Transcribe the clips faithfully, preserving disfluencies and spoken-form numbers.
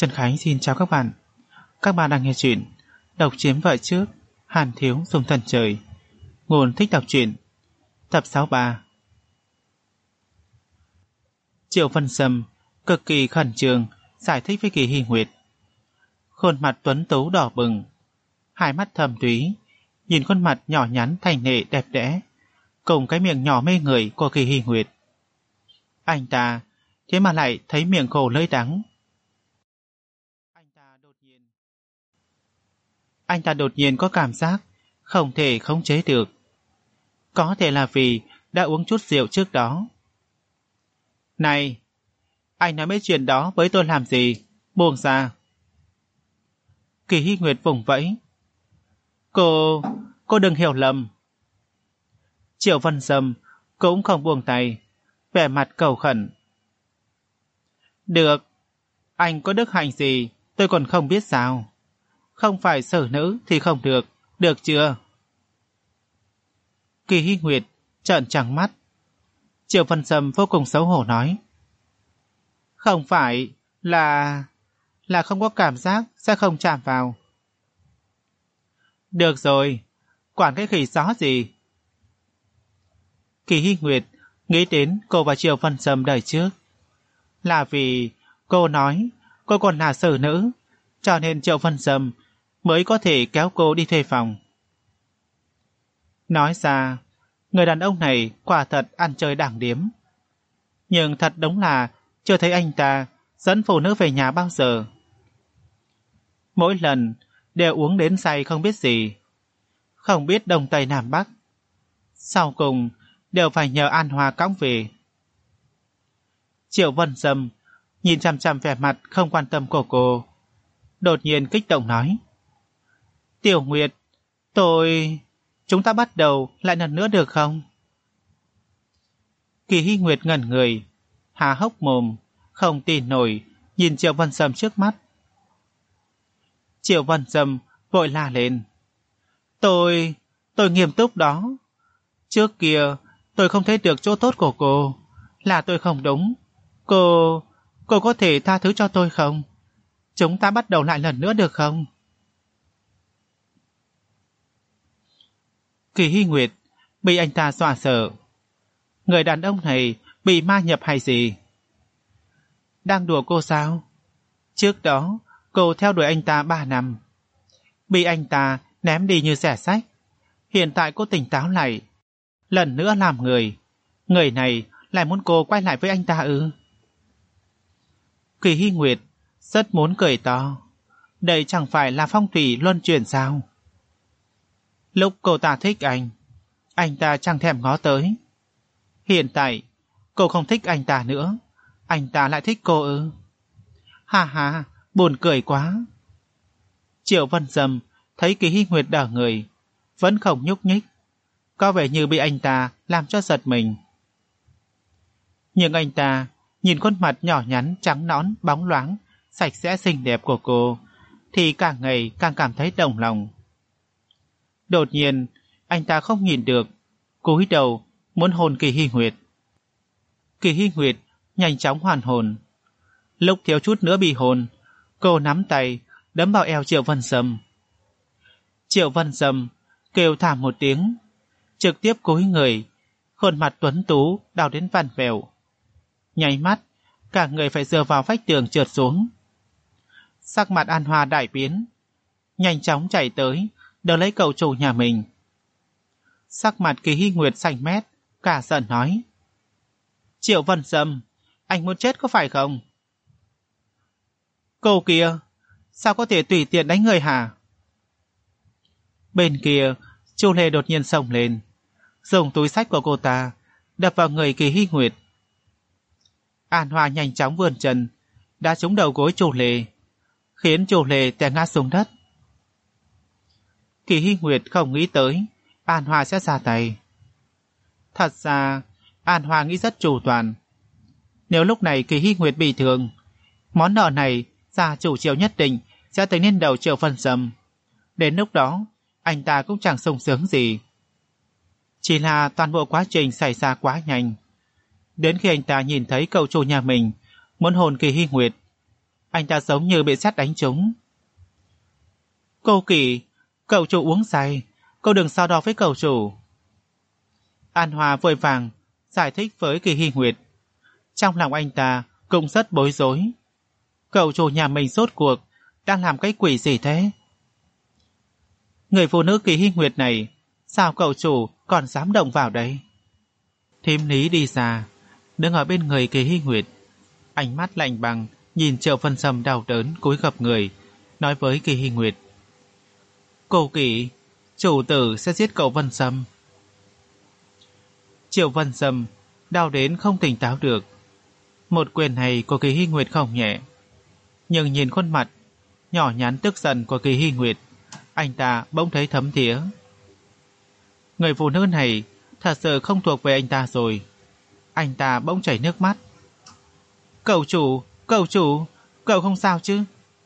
Trần Khánh xin chào các bạn. Các bạn đang nghe chuyện Độc Chiếm Vợ Trước, Hàn Thiếu Dùng Thần Trời. Nguồn thích đọc truyện. Tập sáu mươi ba. Triệu Vân Sâm cực kỳ khẩn trương giải thích với Kỳ Hy Nguyệt. Khuôn mặt tuấn tú đỏ bừng, hai mắt thâm thúy, nhìn khuôn mặt nhỏ nhắn thành nệ đẹp đẽ, cùng cái miệng nhỏ mê người của Kỳ Hy Nguyệt. Anh ta thế mà lại thấy miệng khổ lưỡi đắng. Anh ta đột nhiên Anh ta đột nhiên có cảm giác không thể khống chế được. Có thể là vì đã uống chút rượu trước đó. Này, anh nói mấy chuyện đó với tôi làm gì? Buông ra. Kỳ Hy Nguyệt vùng vẫy. Cô, cô đừng hiểu lầm. Triệu Vân Sâm cũng không buông tay, vẻ mặt cầu khẩn. Được, anh có đức hạnh gì tôi còn không biết sao. Không phải xử nữ thì không được, được chưa? Kỳ Hy Nguyệt trợn trắng mắt. Triệu Vân Sâm vô cùng xấu hổ nói. Không phải là... là không có cảm giác sẽ không chạm vào. Được rồi, quản cái khỉ gió gì. Kỳ Hy Nguyệt nghĩ đến cô và Triệu Vân Sâm đời trước. Là vì cô nói cô còn là xử nữ, cho nên Triệu Vân Sâm mới có thể kéo cô đi thuê phòng. Nói ra, người đàn ông này quả thật ăn chơi đảng điếm. Nhưng thật đúng là chưa thấy anh ta dẫn phụ nữ về nhà bao giờ. Mỗi lần đều uống đến say không biết gì, không biết đông tây nam bắc. Sau cùng đều phải nhờ An Hoa cõng về. Triệu Vân Sâm nhìn chằm chằm vẻ mặt không quan tâm của cô, đột nhiên kích động nói. Tiểu Nguyệt, tôi... chúng ta bắt đầu lại lần nữa được không? Kỳ Hy Nguyệt ngẩn người, há hốc mồm, không tin nổi nhìn Triệu Vân Sâm trước mắt. Triệu Vân Sâm vội la lên. Tôi... tôi nghiêm túc đó. Trước kia tôi không thấy được chỗ tốt của cô, là tôi không đúng. Cô... cô có thể tha thứ cho tôi không? Chúng ta bắt đầu lại lần nữa được không? Kỳ Hy Nguyệt bị anh ta dọa sợ. Người đàn ông này bị ma nhập hay gì? Đang đùa cô sao? Trước đó cô theo đuổi anh ta ba năm, bị anh ta ném đi như xẻ sách. Hiện tại cô tỉnh táo lại, lần nữa làm người. Người này lại muốn cô quay lại với anh ta ư? Kỳ Hy Nguyệt rất muốn cười to. Đây chẳng phải là phong thủy luân chuyển sao? Lúc cô ta thích anh, anh ta chẳng thèm ngó tới. Hiện tại cô không thích anh ta nữa, anh ta lại thích cô ư? Ha ha, buồn cười quá. Triệu Vân Sâm thấy Kỳ Hy Nguyệt đờ người, vẫn không nhúc nhích, có vẻ như bị anh ta làm cho giật mình. Nhưng anh ta nhìn khuôn mặt nhỏ nhắn trắng nõn bóng loáng sạch sẽ xinh đẹp của cô thì càng ngày càng cảm thấy động lòng. Đột nhiên anh ta không nhìn được, cúi đầu muốn hôn Kỳ Hy Nguyệt. Kỳ Hy Nguyệt nhanh chóng hoàn hồn. Lúc thiếu chút nữa bị hôn, cô nắm tay đấm vào eo Triệu Vân Sâm. Triệu Vân Sâm kêu thảm một tiếng, trực tiếp cúi người, khuôn mặt tuấn tú đau đến vằn vẹo. Nháy mắt cả người phải dựa vào vách tường trượt xuống. Sắc mặt An Hoa đại biến, nhanh chóng chạy tới đỡ lấy cậu chủ nhà mình. Sắc mặt Kỳ Hy Nguyệt xanh mét, cả giận nói. Triệu Vân Sâm, anh muốn chết có phải không? Cô kia, sao có thể tùy tiện đánh người hả? Bên kia, Chu Lê đột nhiên xông lên, dùng túi xách của cô ta đập vào người Kỳ Hy Nguyệt. An Hoa nhanh chóng vươn chân, đã trúng đầu gối Chu Lê, khiến Chu Lê té ngã xuống đất. Kỳ Hy Nguyệt không nghĩ tới An Hoa sẽ ra tay. Thật ra An Hoa nghĩ rất chu toàn. Nếu lúc này Kỳ Hy Nguyệt bị thương, món nợ này gia chủ Triệu nhất định sẽ tới lên đầu Triệu Vân Sâm. Đến lúc đó anh ta cũng chẳng sung sướng gì. Chỉ là toàn bộ quá trình xảy ra quá nhanh. Đến khi anh ta nhìn thấy cậu chủ nhà mình muốn hôn Kỳ Hy Nguyệt, Anh ta giống như bị sét đánh trúng. Cô Kỳ, cậu chủ uống say, cô đừng so đo với cậu chủ. An Hòa vội vàng giải thích với Kỳ Hy Nguyệt. Trong lòng anh ta cũng rất bối rối. Cậu chủ nhà mình rốt cuộc đang làm cái quỷ gì thế? Người phụ nữ Kỳ Hy Nguyệt này, sao cậu chủ còn dám động vào đây? Thím Lý đi ra, đứng ở bên người Kỳ Hy Nguyệt, ánh mắt lạnh băng nhìn Triệu Vân Sâm đau đớn cúi gập người, nói với Kỳ Hy Nguyệt: Cô Kỳ, chủ tử sẽ giết cậu Vân Sâm. Triệu Vân Sâm đau đến không tỉnh táo được. Một quyền này của Kỳ Hy Nguyệt không nhẹ, nhưng nhìn khuôn mặt nhỏ nhắn tức giận của Kỳ Hy Nguyệt, anh ta bỗng thấy thấm thía. Người phụ nữ này thật sự không thuộc về anh ta rồi. Anh ta bỗng chảy nước mắt. Cậu chủ, cậu chủ, cậu không sao chứ?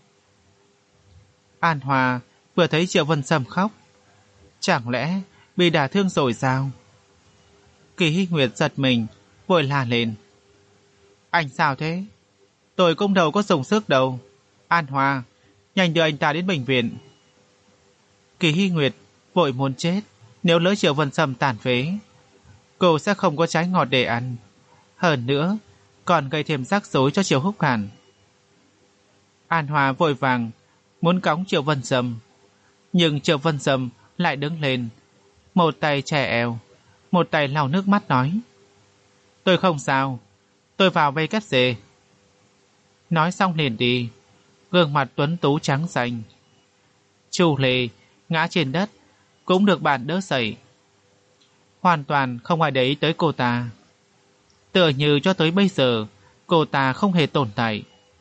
An Hòa vừa thấy Triệu Vân Sâm khóc. Chẳng lẽ bị đả thương rồi sao? Kỳ Hy Nguyệt giật mình, vội la lên. Anh sao thế? Tôi cũng đâu có dùng sức đâu. An Hòa, nhanh đưa anh ta đến bệnh viện. Kỳ Hy Nguyệt vội muốn chết. Nếu lỡ Triệu Vân Sâm tàn phế, cô sẽ không có trái ngọt để ăn. Hơn nữa, còn gây thêm rắc rối cho Triệu Húc Hàn. An Hòa vội vàng muốn cõng Triệu Vân Sâm, nhưng Triệu Vân Sâm lại đứng lên, một tay chè eo, một tay lau nước mắt nói: Tôi không sao, tôi vào vây cắt dê. Nói xong liền đi, gương mặt tuấn tú trắng xanh. Chu Lê ngã trên đất cũng được bạn đỡ dậy. Hoàn toàn không ai để ý tới cô ta, tựa như cho tới bây giờ cô ta không hề tồn tại.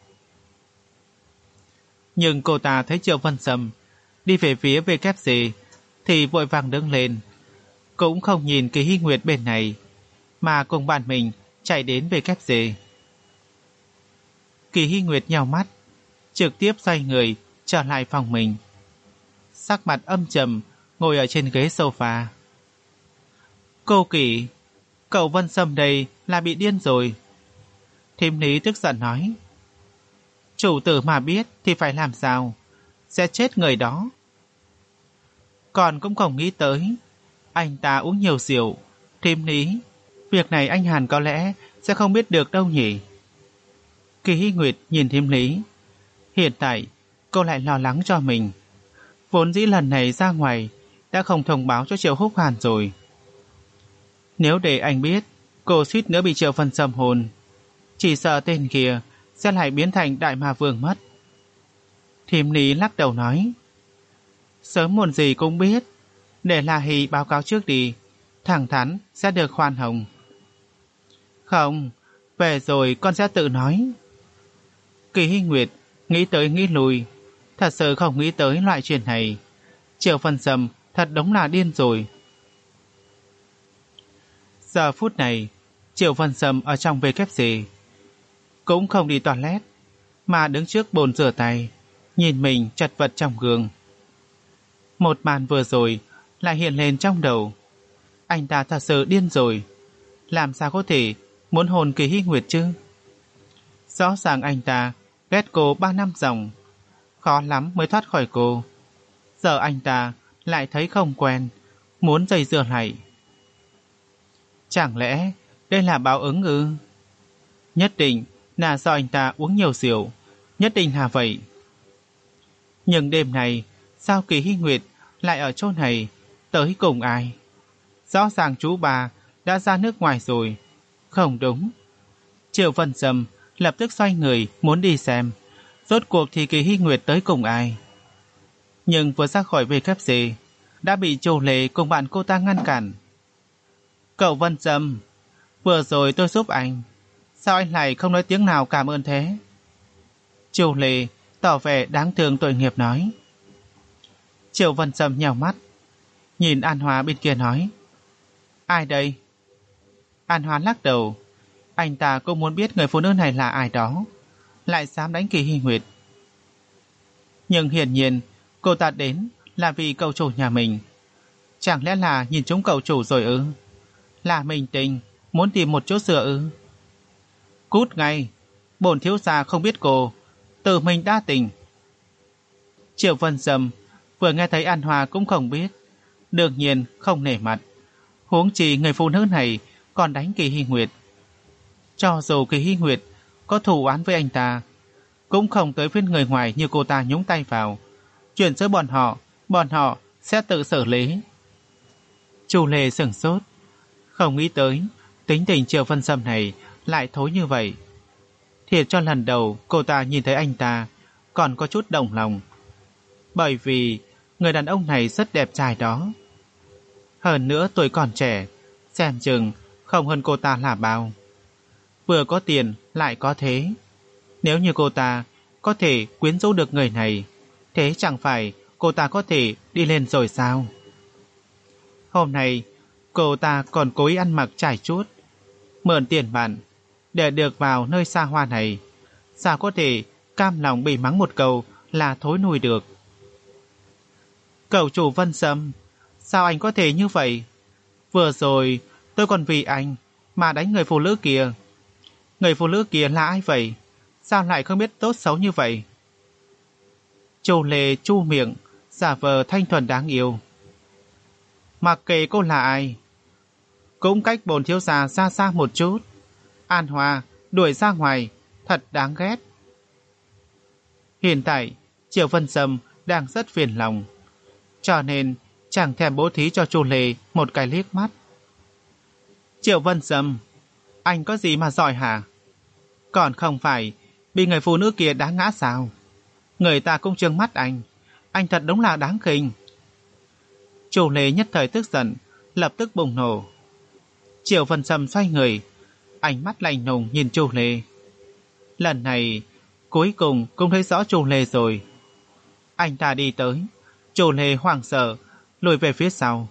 Nhưng cô ta thấy Triệu Vân Sâm đi về phía vê kép xê thì vội vàng đứng lên, cũng không nhìn Kỳ Hy Nguyệt bên này, mà cùng bạn mình chạy đến vê kép xê. Kỳ Hy Nguyệt nhào mắt, trực tiếp xoay người trở lại phòng mình, sắc mặt âm trầm ngồi ở trên ghế sofa. Cô Kỳ, cậu Vân Sâm đây là bị điên rồi. Thím Lý tức giận nói. Chủ tử mà biết thì phải làm sao? Sẽ chết người đó. Còn cũng không nghĩ tới, anh ta uống nhiều rượu. Thím Lý, việc này anh Hàn có lẽ sẽ không biết được đâu nhỉ. Kỳ Hy Nguyệt nhìn Thím Lý. Hiện tại cô lại lo lắng cho mình. Vốn dĩ lần này ra ngoài đã không thông báo cho Triệu Húc Hàn rồi. Nếu để anh biết cô suýt nữa bị Triệu Vân Sâm hồn, chỉ sợ tên kia sẽ lại biến thành đại ma vương mất. Thím Lý lắc đầu nói: Sớm muộn gì cũng biết, để La Hỷ báo cáo trước đi, thẳng thắn sẽ được khoan hồng. Không, về rồi con sẽ tự nói. Kỳ Hy Nguyệt nghĩ tới nghĩ lui, thật sự không nghĩ tới loại chuyện này. Triệu Vân Sâm thật đúng là điên rồi. Giờ phút này, Triệu Vân Sâm ở trong vê kép xê cũng không đi toilet, mà đứng trước bồn rửa tay, nhìn mình chật vật trong gương. Một màn vừa rồi lại hiện lên trong đầu. Anh ta thật sự điên rồi. Làm sao có thể muốn hồn Kỳ Hy Nguyệt chứ? Rõ ràng anh ta ghét cô ba năm dòng, khó lắm mới thoát khỏi cô. Giờ anh ta lại thấy không quen, muốn dây dưa lại. Chẳng lẽ đây là báo ứng ư? Nhất định là do anh ta uống nhiều rượu, nhất định là vậy. Nhưng đêm này sao Kỳ Hy Nguyệt lại ở chỗ này, tới cùng ai? Rõ ràng chú bà đã ra nước ngoài rồi. Không đúng. Triệu Vân Sâm lập tức xoay người muốn đi xem rốt cuộc thì Kỳ Hy Nguyệt tới cùng ai. Nhưng vừa ra khỏi vê kép xê đã bị Chu Lê cùng bạn cô ta ngăn cản. Cậu Vân Sâm, vừa rồi tôi giúp anh, sao anh lại không nói tiếng nào cảm ơn thế? Chu Lê tỏ vẻ đáng thương tội nghiệp nói. Triệu Vân Sâm nhào mắt, nhìn An Hòa bên kia nói: Ai đây? An Hòa lắc đầu. Anh ta cũng muốn biết người phụ nữ này là ai đó, lại dám đánh Kỳ Hy Nguyệt. Nhưng hiển nhiên cô ta đến là vì cậu chủ nhà mình. Chẳng lẽ là nhìn trúng cậu chủ rồi ư? Là mình tình muốn tìm một chỗ dựa ư? Cút ngay, bổn thiếu gia không biết cô, tự mình đa tình. Triệu Vân Sâm vừa nghe thấy An Hoa cũng không biết, đương nhiên không nể mặt. Huống chi người phụ nữ này còn đánh Kỳ Hy Nguyệt. Cho dù Kỳ Hy Nguyệt có thù oán với anh ta, cũng không tới phiên người ngoài như cô ta nhúng tay vào. Chuyện giữa bọn họ, bọn họ sẽ tự xử lý. Chu Lê sửng sốt, không nghĩ tới tính tình Triệu Vân Sâm này lại thối như vậy. Thiệt cho lần đầu cô ta nhìn thấy anh ta còn có chút động lòng, bởi vì người đàn ông này rất đẹp trai đó. Hơn nữa tuổi còn trẻ, xem chừng không hơn cô ta là bao. Vừa có tiền lại có thế. Nếu như cô ta có thể quyến rũ được người này, thế chẳng phải cô ta có thể đi lên rồi sao? Hôm nay cô ta còn cố ý ăn mặc trải chuốt, mượn tiền bạn để được vào nơi xa hoa này, sao có thể cam lòng bị mắng một câu là thối nùi được? Cậu chủ Vân Sâm, sao anh có thể như vậy? Vừa rồi tôi còn vì anh mà đánh người phụ nữ kia. Người phụ nữ kia là ai vậy? Sao lại không biết tốt xấu như vậy? Chu Lê chu miệng, giả vờ thanh thuần đáng yêu. Mặc kệ cô là ai, cũng cách bồn thiếu gia xa xa một chút. An Hoa đuổi ra ngoài, thật đáng ghét. Hiện tại Triệu Vân Sâm đang rất phiền lòng, cho nên chẳng thèm bố thí cho Chu Lê một cái liếc mắt. Triệu Vân Sâm, anh có gì mà giỏi hả? Còn không phải bị người phụ nữ kia đá ngã sao? Người ta cũng trừng mắt anh, anh thật đúng là đáng khinh. Chu Lê nhất thời tức giận, lập tức bùng nổ. Triệu Vân Sâm xoay người, ánh mắt lạnh lùng nhìn Chu Lê. Lần này cuối cùng cũng thấy rõ Chu Lê rồi. Anh ta đi tới, Chu Lê hoảng sợ lùi về phía sau.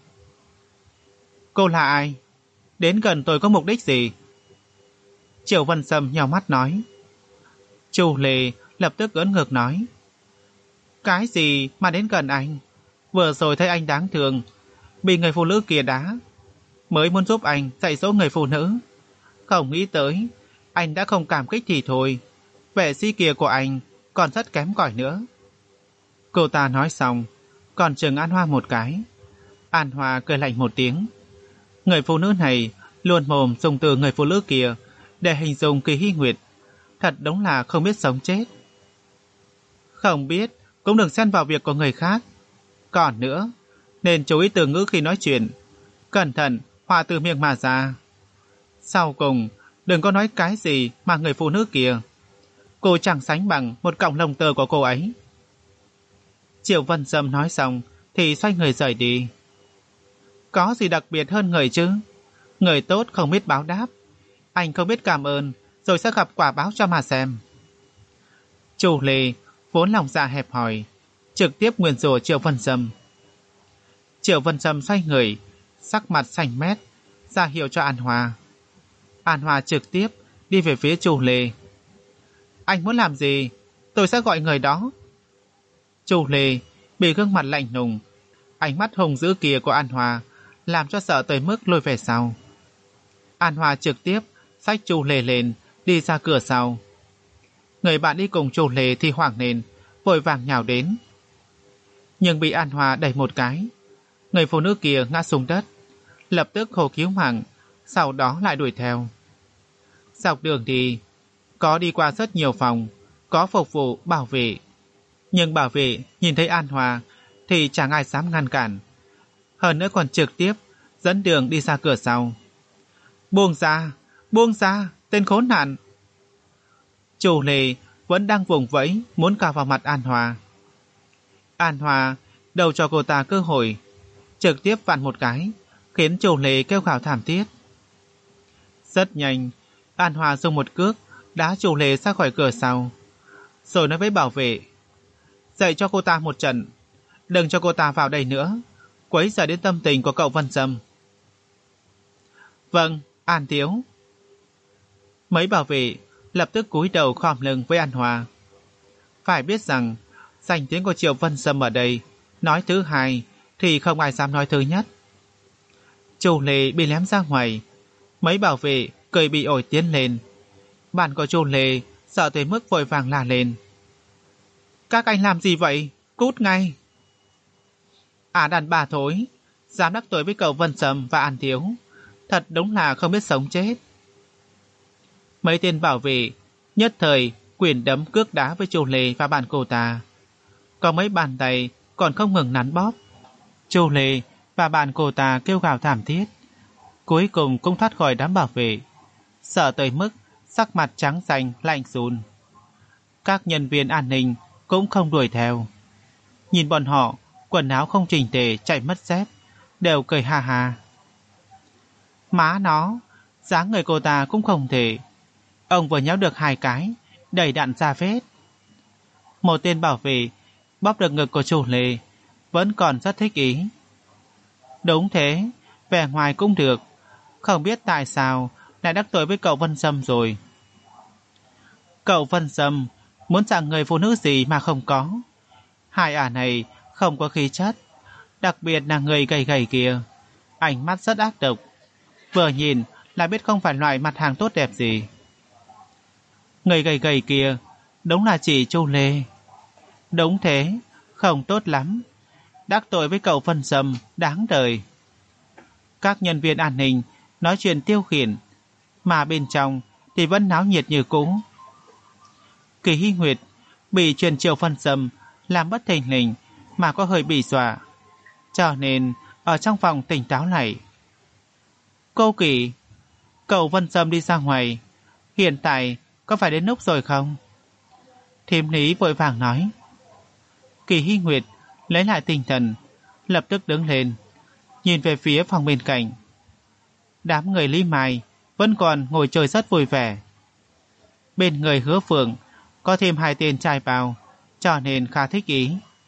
Cô là ai? Đến gần tôi có mục đích gì? Triệu Vân Sâm nhào mắt nói. Chu Lê lập tức ưỡn ngực nói. Cái gì mà đến gần anh? Vừa rồi thấy anh đáng thương, bị người phụ nữ kia đá, mới muốn giúp anh dạy dỗ người phụ nữ. Không nghĩ tới anh đã không cảm kích thì thôi, vệ sĩ kia của anh còn rất kém cỏi nữa. Cô ta nói xong còn chừng An Hoa một cái. An Hoa cười lạnh một tiếng. Người phụ nữ này luôn mồm dùng từ người phụ nữ kia để hình dung Kỳ Hy Nguyệt, thật đúng là không biết sống chết. Không biết cũng đừng xen vào việc của người khác. Còn nữa, nên chú ý từ ngữ khi nói chuyện, cẩn thận họa từ miệng mà ra. Sau cùng đừng có nói cái gì mà người phụ nữ kia, cô chẳng sánh bằng một cọng lông tơ của cô ấy. Triệu Vân Sâm nói xong thì xoay người rời đi. Có gì đặc biệt hơn người chứ? Người tốt không biết báo đáp, anh không biết cảm ơn rồi sẽ gặp quả báo cho mà xem. Chu Lê vốn lòng dạ hẹp hòi, trực tiếp nguyền rủa Triệu Vân Sâm. Triệu Vân Sâm xoay người, sắc mặt xanh mét, ra hiệu cho An Hoa. An Hoa trực tiếp đi về phía Chu Lê. Anh muốn làm gì? Tôi sẽ gọi người đó. Chu Lê bị gương mặt lạnh lùng, ánh mắt hung dữ kia của An Hoa làm cho sợ tới mức lùi về sau. An Hoa trực tiếp xách Chu Lê lên, đi ra cửa sau. Người bạn đi cùng Chu Lê thì hoảng lên, vội vàng nhào đến, nhưng bị An Hoa đẩy một cái. Người phụ nữ kia ngã xuống đất, lập tức hô cứu mạng, sau đó lại đuổi theo. Dọc đường đi, có đi qua rất nhiều phòng, có phục vụ bảo vệ, nhưng bảo vệ nhìn thấy An Hoa thì chẳng ai dám ngăn cản, hơn nữa còn trực tiếp dẫn đường đi ra cửa sau. Buông ra, buông ra, tên khốn nạn! Chu Lê vẫn đang vùng vẫy muốn cào vào mặt An Hoa. An Hoa đầu cho cô ta cơ hội, trực tiếp vặn một cái, khiến Chu Lê kêu gào thảm thiết. Rất nhanh, An Hoa dùng một cước đá Chu Lê ra khỏi cửa sau, rồi nói với bảo vệ, dạy cho cô ta một trận, đừng cho cô ta vào đây nữa, quấy rầy đến tâm tình của cậu Vân Sâm. Vâng, An thiếu. Mấy bảo vệ lập tức cúi đầu khom lưng với An Hoa. Phải biết rằng danh tiếng của Triệu Vân Sâm ở đây, nói thứ hai thì không ai dám nói thứ nhất. Chu Lê bị ném ra ngoài, mấy bảo vệ cười bị ổi tiến lên. Bạn của Chu Lê sợ tới mức vội vàng la lên. Các anh làm gì vậy? Cút ngay! À đàn bà thối, dám đắc tội với cậu Vân Sâm và An Thiếu, thật đúng là không biết sống chết. Mấy tên bảo vệ nhất thời quyền đấm cước đá với Chu Lê và bạn cô ta. Có mấy bàn tay còn không ngừng nắn bóp. Chu Lê và bạn cô ta kêu gào thảm thiết, cuối cùng cũng thoát khỏi đám bảo vệ, sợ tới mức sắc mặt trắng xanh lạnh run. Các nhân viên an ninh cũng không đuổi theo. Nhìn bọn họ quần áo không chỉnh tề chạy mất dép, đều cười ha ha. Má nó, dáng người cô ta cũng không thể. Ông vừa nhéo được hai cái, đẩy đạn ra vết. Một tên bảo vệ bóp được ngực của Chu Lê, vẫn còn rất thích ý. Đúng thế, vẻ ngoài cũng được, không biết tại sao lại đắc tội với cậu Vân Sâm rồi. Cậu Vân Sâm muốn dạng người phụ nữ gì mà không có. Hai ả này không có khí chất, đặc biệt là người gầy gầy kia, ánh mắt rất ác độc, vừa nhìn là biết không phải loại mặt hàng tốt đẹp gì. Người gầy gầy kia đúng là chị Chu Lê. Đúng thế, không tốt lắm, đắc tội với cậu Vân Sâm đáng đời. Các nhân viên an ninh nói chuyện tiêu khiển, mà bên trong thì vẫn náo nhiệt như cũ. Kỳ Hy Nguyệt bị truyền Triệu Vân Sâm làm bất thình lình mà có hơi bị dọa, cho nên ở trong phòng tỉnh táo lại. Cô Kỳ, cậu Vân Sâm đi ra ngoài, hiện tại có phải đến lúc rồi không? Thím Lý vội vàng nói. Kỳ Hy Nguyệt lấy lại tinh thần, lập tức đứng lên, nhìn về phía phòng bên cạnh. Đám người Lý Mai vẫn còn ngồi chơi rất vui vẻ. Bên người Hứa Phượng có thêm hai tên trai bao, cho nên khá thích ý.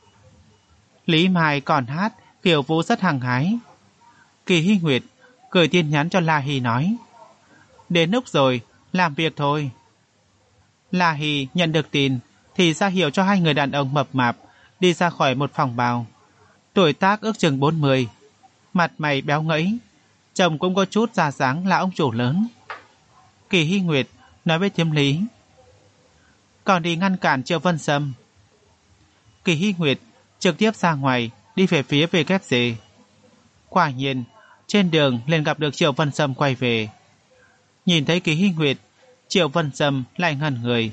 Lý Mai còn hát khiêu vũ rất hăng hái. Kỳ Hy Nguyệt gửi tin nhắn cho La Hy nói, đến lúc rồi, làm việc thôi. La Hy nhận được tin thì ra hiệu cho hai người đàn ông mập mạp đi ra khỏi một phòng bao. Tuổi tác ước chừng bốn mươi, mặt mày béo ngẫy, chồng cũng có chút già dáng là ông chủ lớn. Kỳ Hy Nguyệt nói với Thiêm Lý, còn đi ngăn cản Triệu Vân Sâm. Kỳ Hy Nguyệt trực tiếp ra ngoài đi về phía vê kép xê. Quả nhiên trên đường liền gặp được Triệu Vân Sâm quay về. Nhìn thấy Kỳ Hy Nguyệt, Triệu Vân Sâm lại ngẩn người.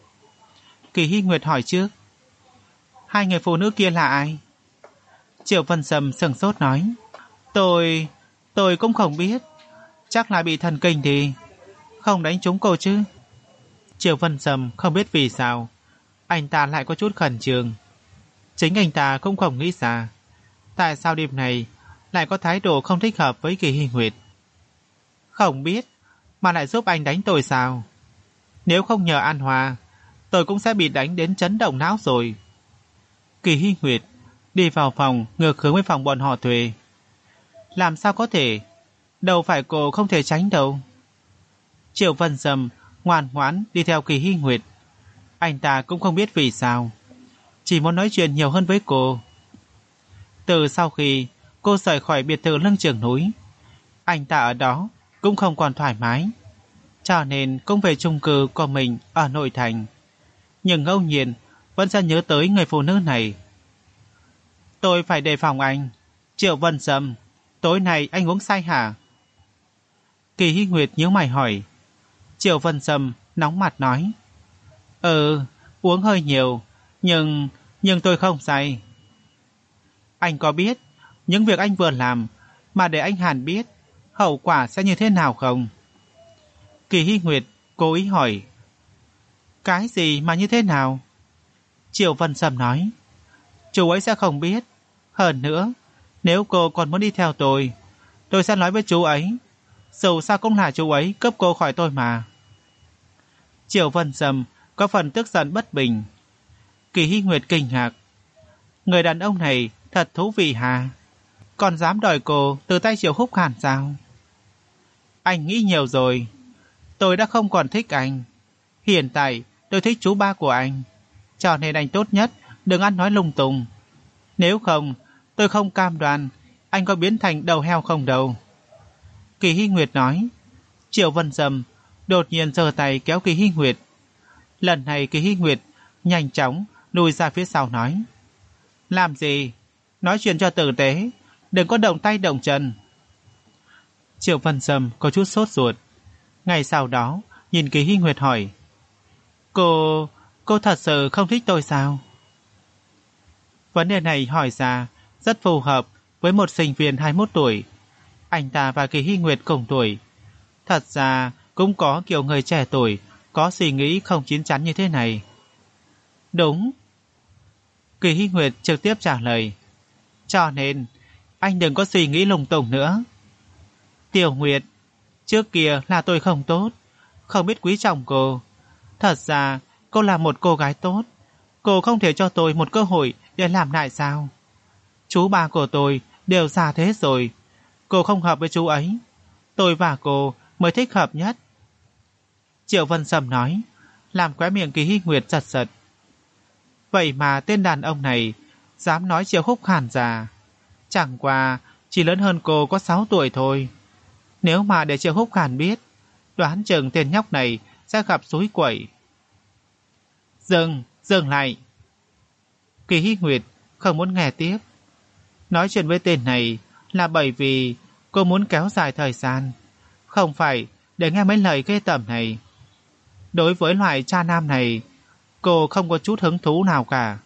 Kỳ Hy Nguyệt hỏi trước, hai người phụ nữ kia là ai? Triệu Vân Sâm sừng sốt nói, Tôi... tôi cũng không biết. Chắc là bị thần kinh thì không đánh trúng cô chứ. Triệu Vân Sâm không biết vì sao anh ta lại có chút khẩn trương. Chính anh ta cũng không nghĩ ra tại sao đêm này lại có thái độ không thích hợp với Kỳ Hy Nguyệt. Không biết mà lại giúp anh đánh tôi sao? Nếu không nhờ An Hòa, tôi cũng sẽ bị đánh đến chấn động não rồi. Kỳ Hy Nguyệt đi vào phòng ngược hướng với phòng bọn họ thuê. Làm sao có thể? Đâu phải cô không thể tránh đâu. Triệu Vân Sâm ngoan ngoãn đi theo Kỳ Hy Nguyệt. Anh ta cũng không biết vì sao, chỉ muốn nói chuyện nhiều hơn với cô. Từ sau khi cô rời khỏi biệt thự lưng chừng núi, anh ta ở đó cũng không còn thoải mái, cho nên cũng về chung cư của mình ở nội thành. Nhưng ngẫu nhiên vẫn sẽ nhớ tới người phụ nữ này. Tôi phải đề phòng anh. Triệu Vân Sâm, tối nay anh uống say hả? Kỳ Hy Nguyệt nhíu mày hỏi. Triệu Vân Sâm nóng mặt nói, Ừ, uống hơi nhiều, nhưng nhưng tôi không say. Anh có biết những việc anh vừa làm mà để anh Hàn biết hậu quả sẽ như thế nào không? Kỳ Hy Nguyệt cố ý hỏi. Cái gì mà như thế nào? Triệu Vân Sâm nói, chú ấy sẽ không biết. Hơn nữa, nếu cô còn muốn đi theo tôi, tôi sẽ nói với chú ấy. Dù sao cũng là chú ấy cướp cô khỏi tôi mà. Triệu Vân Sâm có phần tức giận bất bình. Kỳ Hy Nguyệt kinh ngạc. Người đàn ông này thật thú vị hà, còn dám đòi cô từ tay Triệu Húc Hàn sao? Anh nghĩ nhiều rồi. Tôi đã không còn thích anh. Hiện tại tôi thích chú ba của anh, cho nên anh tốt nhất đừng ăn nói lung tung. Nếu không, tôi không cam đoan anh có biến thành đầu heo không đâu. Kỳ Hy Nguyệt nói. Triệu Vân Sâm đột nhiên giơ tay kéo Kỳ Hy Nguyệt. Lần này Kỳ Hy Nguyệt nhanh chóng lùi ra phía sau nói. Làm gì? Nói chuyện cho tử tế, đừng có động tay động chân. Triệu Vân Sâm có chút sốt ruột. Ngày sau đó, nhìn Kỳ Hy Nguyệt hỏi. Cô... cô thật sự không thích tôi sao? Vấn đề này hỏi ra rất phù hợp với một sinh viên hai mươi mốt tuổi. Anh ta và Kỳ Hy Nguyệt cùng tuổi. Thật ra cũng có kiểu người trẻ tuổi có suy nghĩ không chín chắn như thế này. Đúng. Kỳ Hy Nguyệt trực tiếp trả lời. Cho nên, anh đừng có suy nghĩ lung tung nữa. Tiểu Nguyệt, trước kia là tôi không tốt, không biết quý trọng cô. Thật ra, cô là một cô gái tốt. Cô không thể cho tôi một cơ hội để làm lại sao? Chú ba của tôi đều già thế rồi. Cô không hợp với chú ấy. Tôi và cô mới thích hợp nhất. Triệu Vân Sâm nói, làm khóe miệng Kỳ Hy Nguyệt giật giật. Vậy mà tên đàn ông này dám nói Triệu Húc Hàn già. Chẳng qua chỉ lớn hơn cô có sáu tuổi thôi. Nếu mà để Triệu Húc Hàn biết, đoán chừng tên nhóc này sẽ gặp xúi quẩy. Dừng, dừng lại. Kỳ Hy Nguyệt không muốn nghe tiếp. Nói chuyện với tên này là bởi vì cô muốn kéo dài thời gian, không phải để nghe mấy lời ghê tởm này. Đối với loại cha nam này, cô không có chút hứng thú nào cả.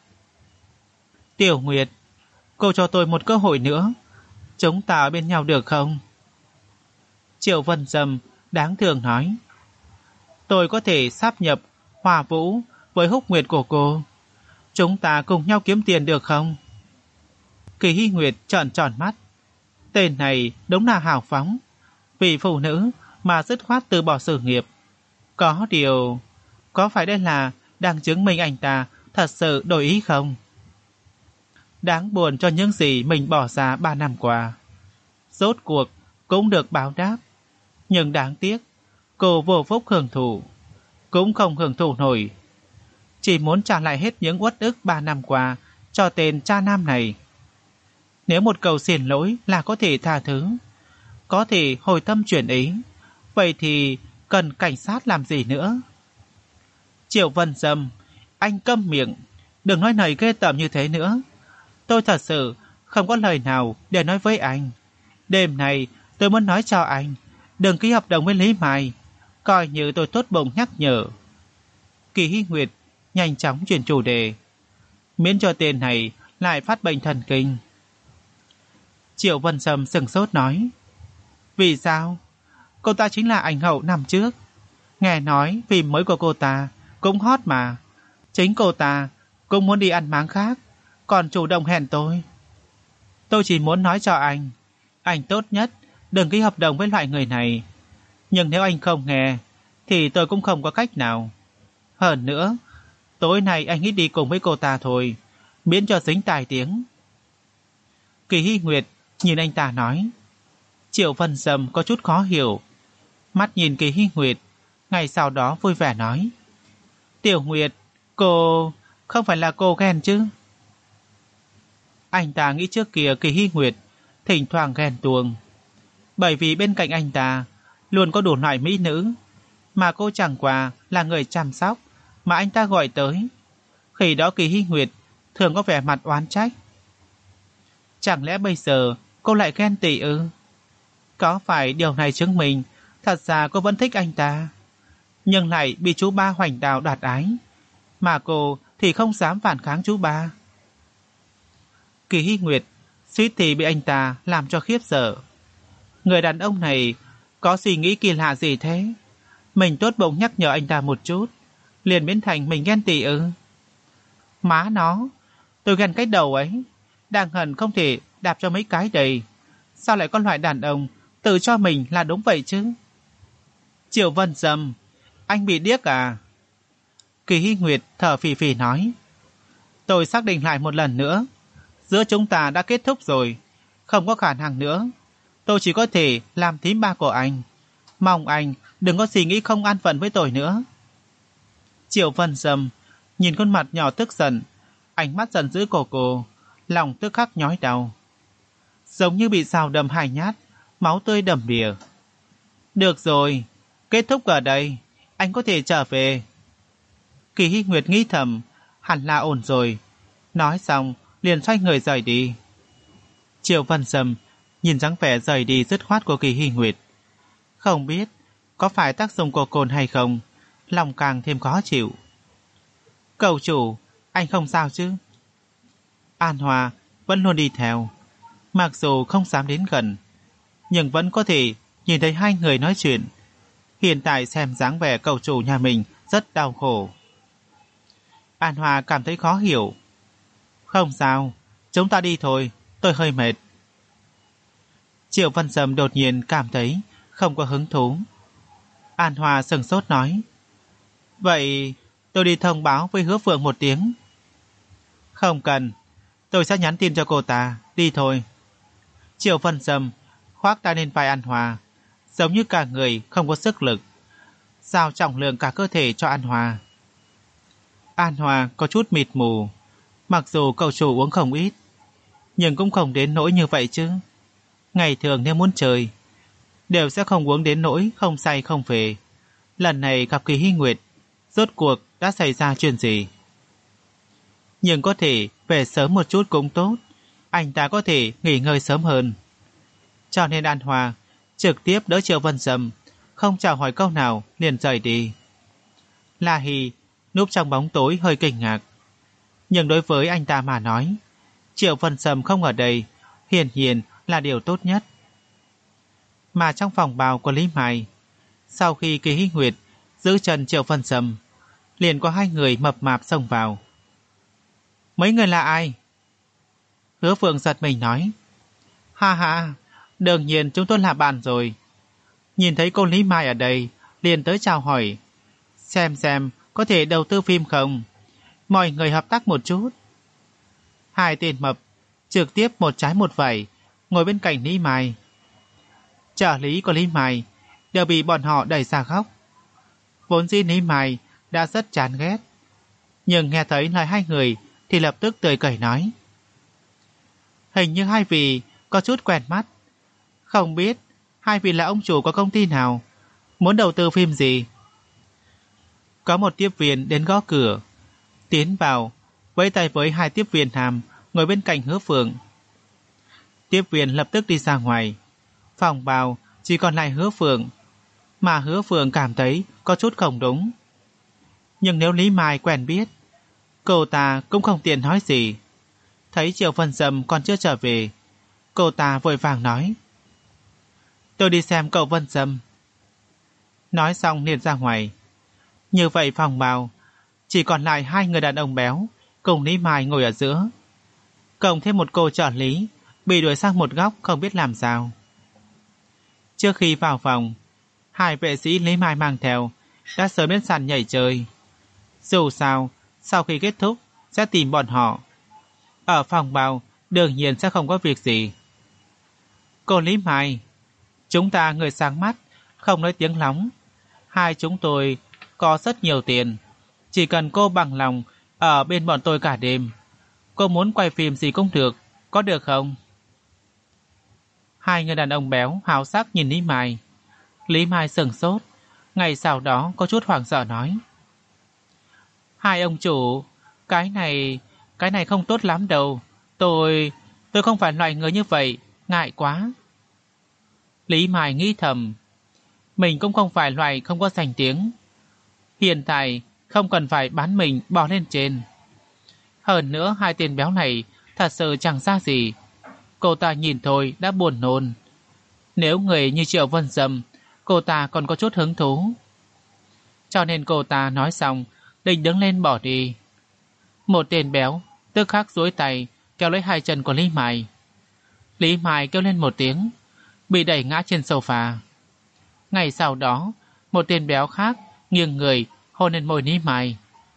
Tiểu Nguyệt, cô cho tôi một cơ hội nữa. Chúng ta ở bên nhau được không? Triệu Vân Sâm đáng thương nói. Tôi có thể sáp nhập Hòa Vũ với Húc Nguyệt của cô. Chúng ta cùng nhau kiếm tiền được không? Kỳ Hy Nguyệt trợn tròn mắt. Tên này đúng là hào phóng. Vì phụ nữ mà dứt khoát từ bỏ sự nghiệp. Có điều, có phải đây là đang chứng minh anh ta thật sự đổi ý không? Đáng buồn cho những gì mình bỏ ra ba năm qua. Rốt cuộc cũng được báo đáp. Nhưng đáng tiếc, cô vô phúc hưởng thụ, cũng không hưởng thụ nổi. Chỉ muốn trả lại hết những uất ức ba năm qua cho tên cha nam này. Nếu một câu xin lỗi là có thể tha thứ, có thể hồi tâm chuyển ý, vậy thì cần cảnh sát làm gì nữa? Triệu Vân Sâm, anh câm miệng, đừng nói lời ghê tởm như thế nữa. Tôi thật sự không có lời nào để nói với anh. Đêm này tôi muốn nói cho anh, đừng ký hợp đồng với Lý Mai, coi như tôi tốt bụng nhắc nhở. Kỳ Hy Nguyệt nhanh chóng chuyển chủ đề, miễn cho tên này lại phát bệnh thần kinh. Triệu Vân Sâm sừng sốt nói. Vì sao? Cô ta chính là ảnh hậu năm trước. Nghe nói phim mới của cô ta cũng hot mà. Chính cô ta cũng muốn đi ăn máng khác, còn chủ động hẹn tôi. Tôi chỉ muốn nói cho anh, anh tốt nhất đừng ký hợp đồng với loại người này. Nhưng nếu anh không nghe, thì tôi cũng không có cách nào. Hơn nữa, tối nay anh ít đi cùng với cô ta thôi, miễn cho dính tai tiếng. Kỳ Hy Nguyệt nhìn anh ta nói. Triệu Vân Sâm có chút khó hiểu. Mắt nhìn Kỳ Hy Nguyệt, ngày sau đó vui vẻ nói. Tiểu Nguyệt, cô... không phải là cô ghen chứ? Anh ta nghĩ trước kia Kỳ Hy Nguyệt thỉnh thoảng ghen tuông. Bởi vì bên cạnh anh ta luôn có đủ loại mỹ nữ, mà cô chẳng qua là người chăm sóc mà anh ta gọi tới. Khi đó Kỳ Hy Nguyệt thường có vẻ mặt oán trách. Chẳng lẽ bây giờ cô lại ghen tị ư? Có phải điều này chứng minh thật ra cô vẫn thích anh ta, nhưng lại bị chú ba hoành đào đoạt ái, mà cô thì không dám phản kháng chú ba? Kỳ Hy Nguyệt suýt thì bị anh ta làm cho khiếp sợ. Người đàn ông này có suy nghĩ kỳ lạ gì thế? Mình tốt bụng nhắc nhở anh ta một chút, liền biến thành mình ghen tị ư? Má nó, tôi ghen cái đầu ấy, đang hận không thể đạp cho mấy cái đầy. Sao lại có loại đàn ông tự cho mình là đúng vậy chứ? Triệu Vân Sâm, anh bị điếc à? Kỳ Hy Nguyệt thở phì phì nói. Tôi xác định lại một lần nữa, giữa chúng ta đã kết thúc rồi, không có khả năng nữa. Tôi chỉ có thể làm thím ba của anh. Mong anh đừng có suy nghĩ không an phận với tôi nữa. Triệu Vân Sâm nhìn khuôn mặt nhỏ tức giận, ánh mắt giận dữ của cô, lòng tức khắc nhói đau, giống như bị dao đâm hai nhát, máu tươi đầm đìa. Được rồi, kết thúc ở đây, anh có thể trở về. Kỳ Hy Nguyệt nghĩ thầm, hẳn là ổn rồi. Nói xong, liền xoay người rời đi. Triệu Vân Sâm nhìn dáng vẻ rời đi dứt khoát của Kỳ Hy Nguyệt. Không biết có phải tác dụng của cồn hay không, lòng càng thêm khó chịu. Cậu chủ, anh không sao chứ? An Hòa vẫn luôn đi theo. Mặc dù không dám đến gần, nhưng vẫn có thể nhìn thấy hai người nói chuyện. Hiện tại xem dáng vẻ cậu chủ nhà mình rất đau khổ. An Hòa cảm thấy khó hiểu. Không sao, chúng ta đi thôi, tôi hơi mệt. Triệu Văn Sâm đột nhiên cảm thấy không có hứng thú. An Hòa sừng sốt nói, vậy tôi đi thông báo với Hứa Phượng một tiếng. Không cần, tôi sẽ nhắn tin cho cô ta, đi thôi. Triệu Văn Sâm khoác tay lên vai An Hòa, giống như cả người không có sức lực, giao trọng lượng cả cơ thể cho An Hòa. An Hòa có chút mịt mù, mặc dù cậu chủ uống không ít, nhưng cũng không đến nỗi như vậy chứ. Ngày thường nếu muốn chơi, đều sẽ không uống đến nỗi không say không về. Lần này gặp Kỳ Hy Nguyệt, rốt cuộc đã xảy ra chuyện gì? Nhưng có thể về sớm một chút cũng tốt, anh ta có thể nghỉ ngơi sớm hơn. Cho nên An Hòa trực tiếp đỡ Triệu Vân Sâm, không chào hỏi câu nào liền rời đi. La Hì núp trong bóng tối hơi kinh ngạc, nhưng đối với anh ta mà nói, Triệu Vân Sâm không ở đây hiển nhiên là điều tốt nhất. Mà trong phòng bào của Lý Mai, sau khi Kỳ Hy Nguyệt giữ chân Triệu Vân Sâm, liền có hai người mập mạp xông vào. Mấy người là ai? Hứa Phượng giật mình nói, ha ha, đương nhiên chúng tôi là bạn rồi. Nhìn thấy cô Lý Mai ở đây, liền tới chào hỏi, xem xem có thể đầu tư phim không, mọi người hợp tác một chút. Hai tên mập trực tiếp một trái một vẩy ngồi bên cạnh Lý Mai. Trợ lý của Lý Mai đều bị bọn họ đẩy ra góc. Vốn dĩ Lý Mai đã rất chán ghét, nhưng nghe thấy lời hai người thì lập tức tươi cười nói, hình như hai vị có chút quen mắt, không biết hai vị là ông chủ của công ty nào, muốn đầu tư phim gì? Có một tiếp viên đến gõ cửa, tiến vào vẫy tay với hai tiếp viên nam ngồi bên cạnh Hứa Phượng. Tiếp viên lập tức đi ra ngoài. Phòng bào chỉ còn lại Hứa Phượng, mà Hứa Phượng cảm thấy có chút không đúng. Nhưng nếu Lý Mai quen biết, cô ta cũng không tiện nói gì. Thấy Triệu Vân Sâm còn chưa trở về, cô ta vội vàng nói, tôi đi xem cậu Vân Sâm. Nói xong liền ra ngoài. Như vậy phòng bào chỉ còn lại hai người đàn ông béo cùng Lý Mai ngồi ở giữa, cộng thêm một cô trợ lý bị đuổi sang một góc không biết làm sao. Trước khi vào phòng, hai vệ sĩ Lý Mai mang theo đã sớm đến sàn nhảy chơi. Dù sao, sau khi kết thúc sẽ tìm bọn họ. Ở phòng bào đương nhiên sẽ không có việc gì. Cô Lý Mai, chúng ta người sáng mắt, không nói tiếng lóng. Hai chúng tôi có rất nhiều tiền, chỉ cần cô bằng lòng ở bên bọn tôi cả đêm. Cô muốn quay phim gì cũng được, có được không? Hai người đàn ông béo háo sắc nhìn Lý Mai. Lý Mai sửng sốt, ngày sau đó có chút hoảng sợ nói, hai ông chủ, cái này, cái này không tốt lắm đâu. Tôi, tôi không phải loại người như vậy, ngại quá. Lý Mai nghĩ thầm, mình cũng không phải loại không có danh tiếng. Hiện tại không cần phải bán mình bỏ lên trên. Hơn nữa hai tên béo này thật sự chẳng ra gì. Cô ta nhìn thôi đã buồn nôn. Nếu người như Triệu Vân Sâm, cô ta còn có chút hứng thú. Cho nên cô ta nói xong, định đứng lên bỏ đi. Một tên béo tức khắc duỗi tay kéo lấy hai chân của Lý Mai. Lý Mai kêu lên một tiếng, bị đẩy ngã trên sofa. Ngay sau đó, một tên béo khác nghiêng người hôn lên môi Lý Mai.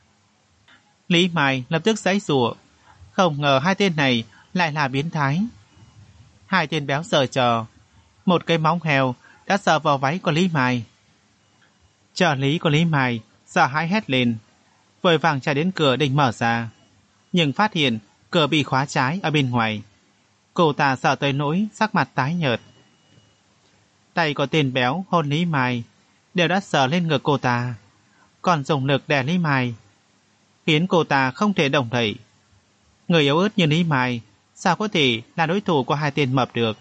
Lý Mai lập tức giãy giụa, không ngờ hai tên này lại là biến thái. Hai tên béo giở trò, một cái móng heo đã sờ vào váy của Lý Mai. Trợ lý của Lý Mai sợ hãi hét lên, vội vàng chạy đến cửa định mở ra, nhưng phát hiện cửa bị khóa trái ở bên ngoài. Cô ta sợ tới nỗi sắc mặt tái nhợt. Tay của tên béo hôn Lý Mai đều đã sờ lên ngực cô ta, còn dùng lực đè Lý Mai. khiến cô ta không thể động đậy. Người yếu ớt như Lý Mai sao có thể là đối thủ của hai tên mập được.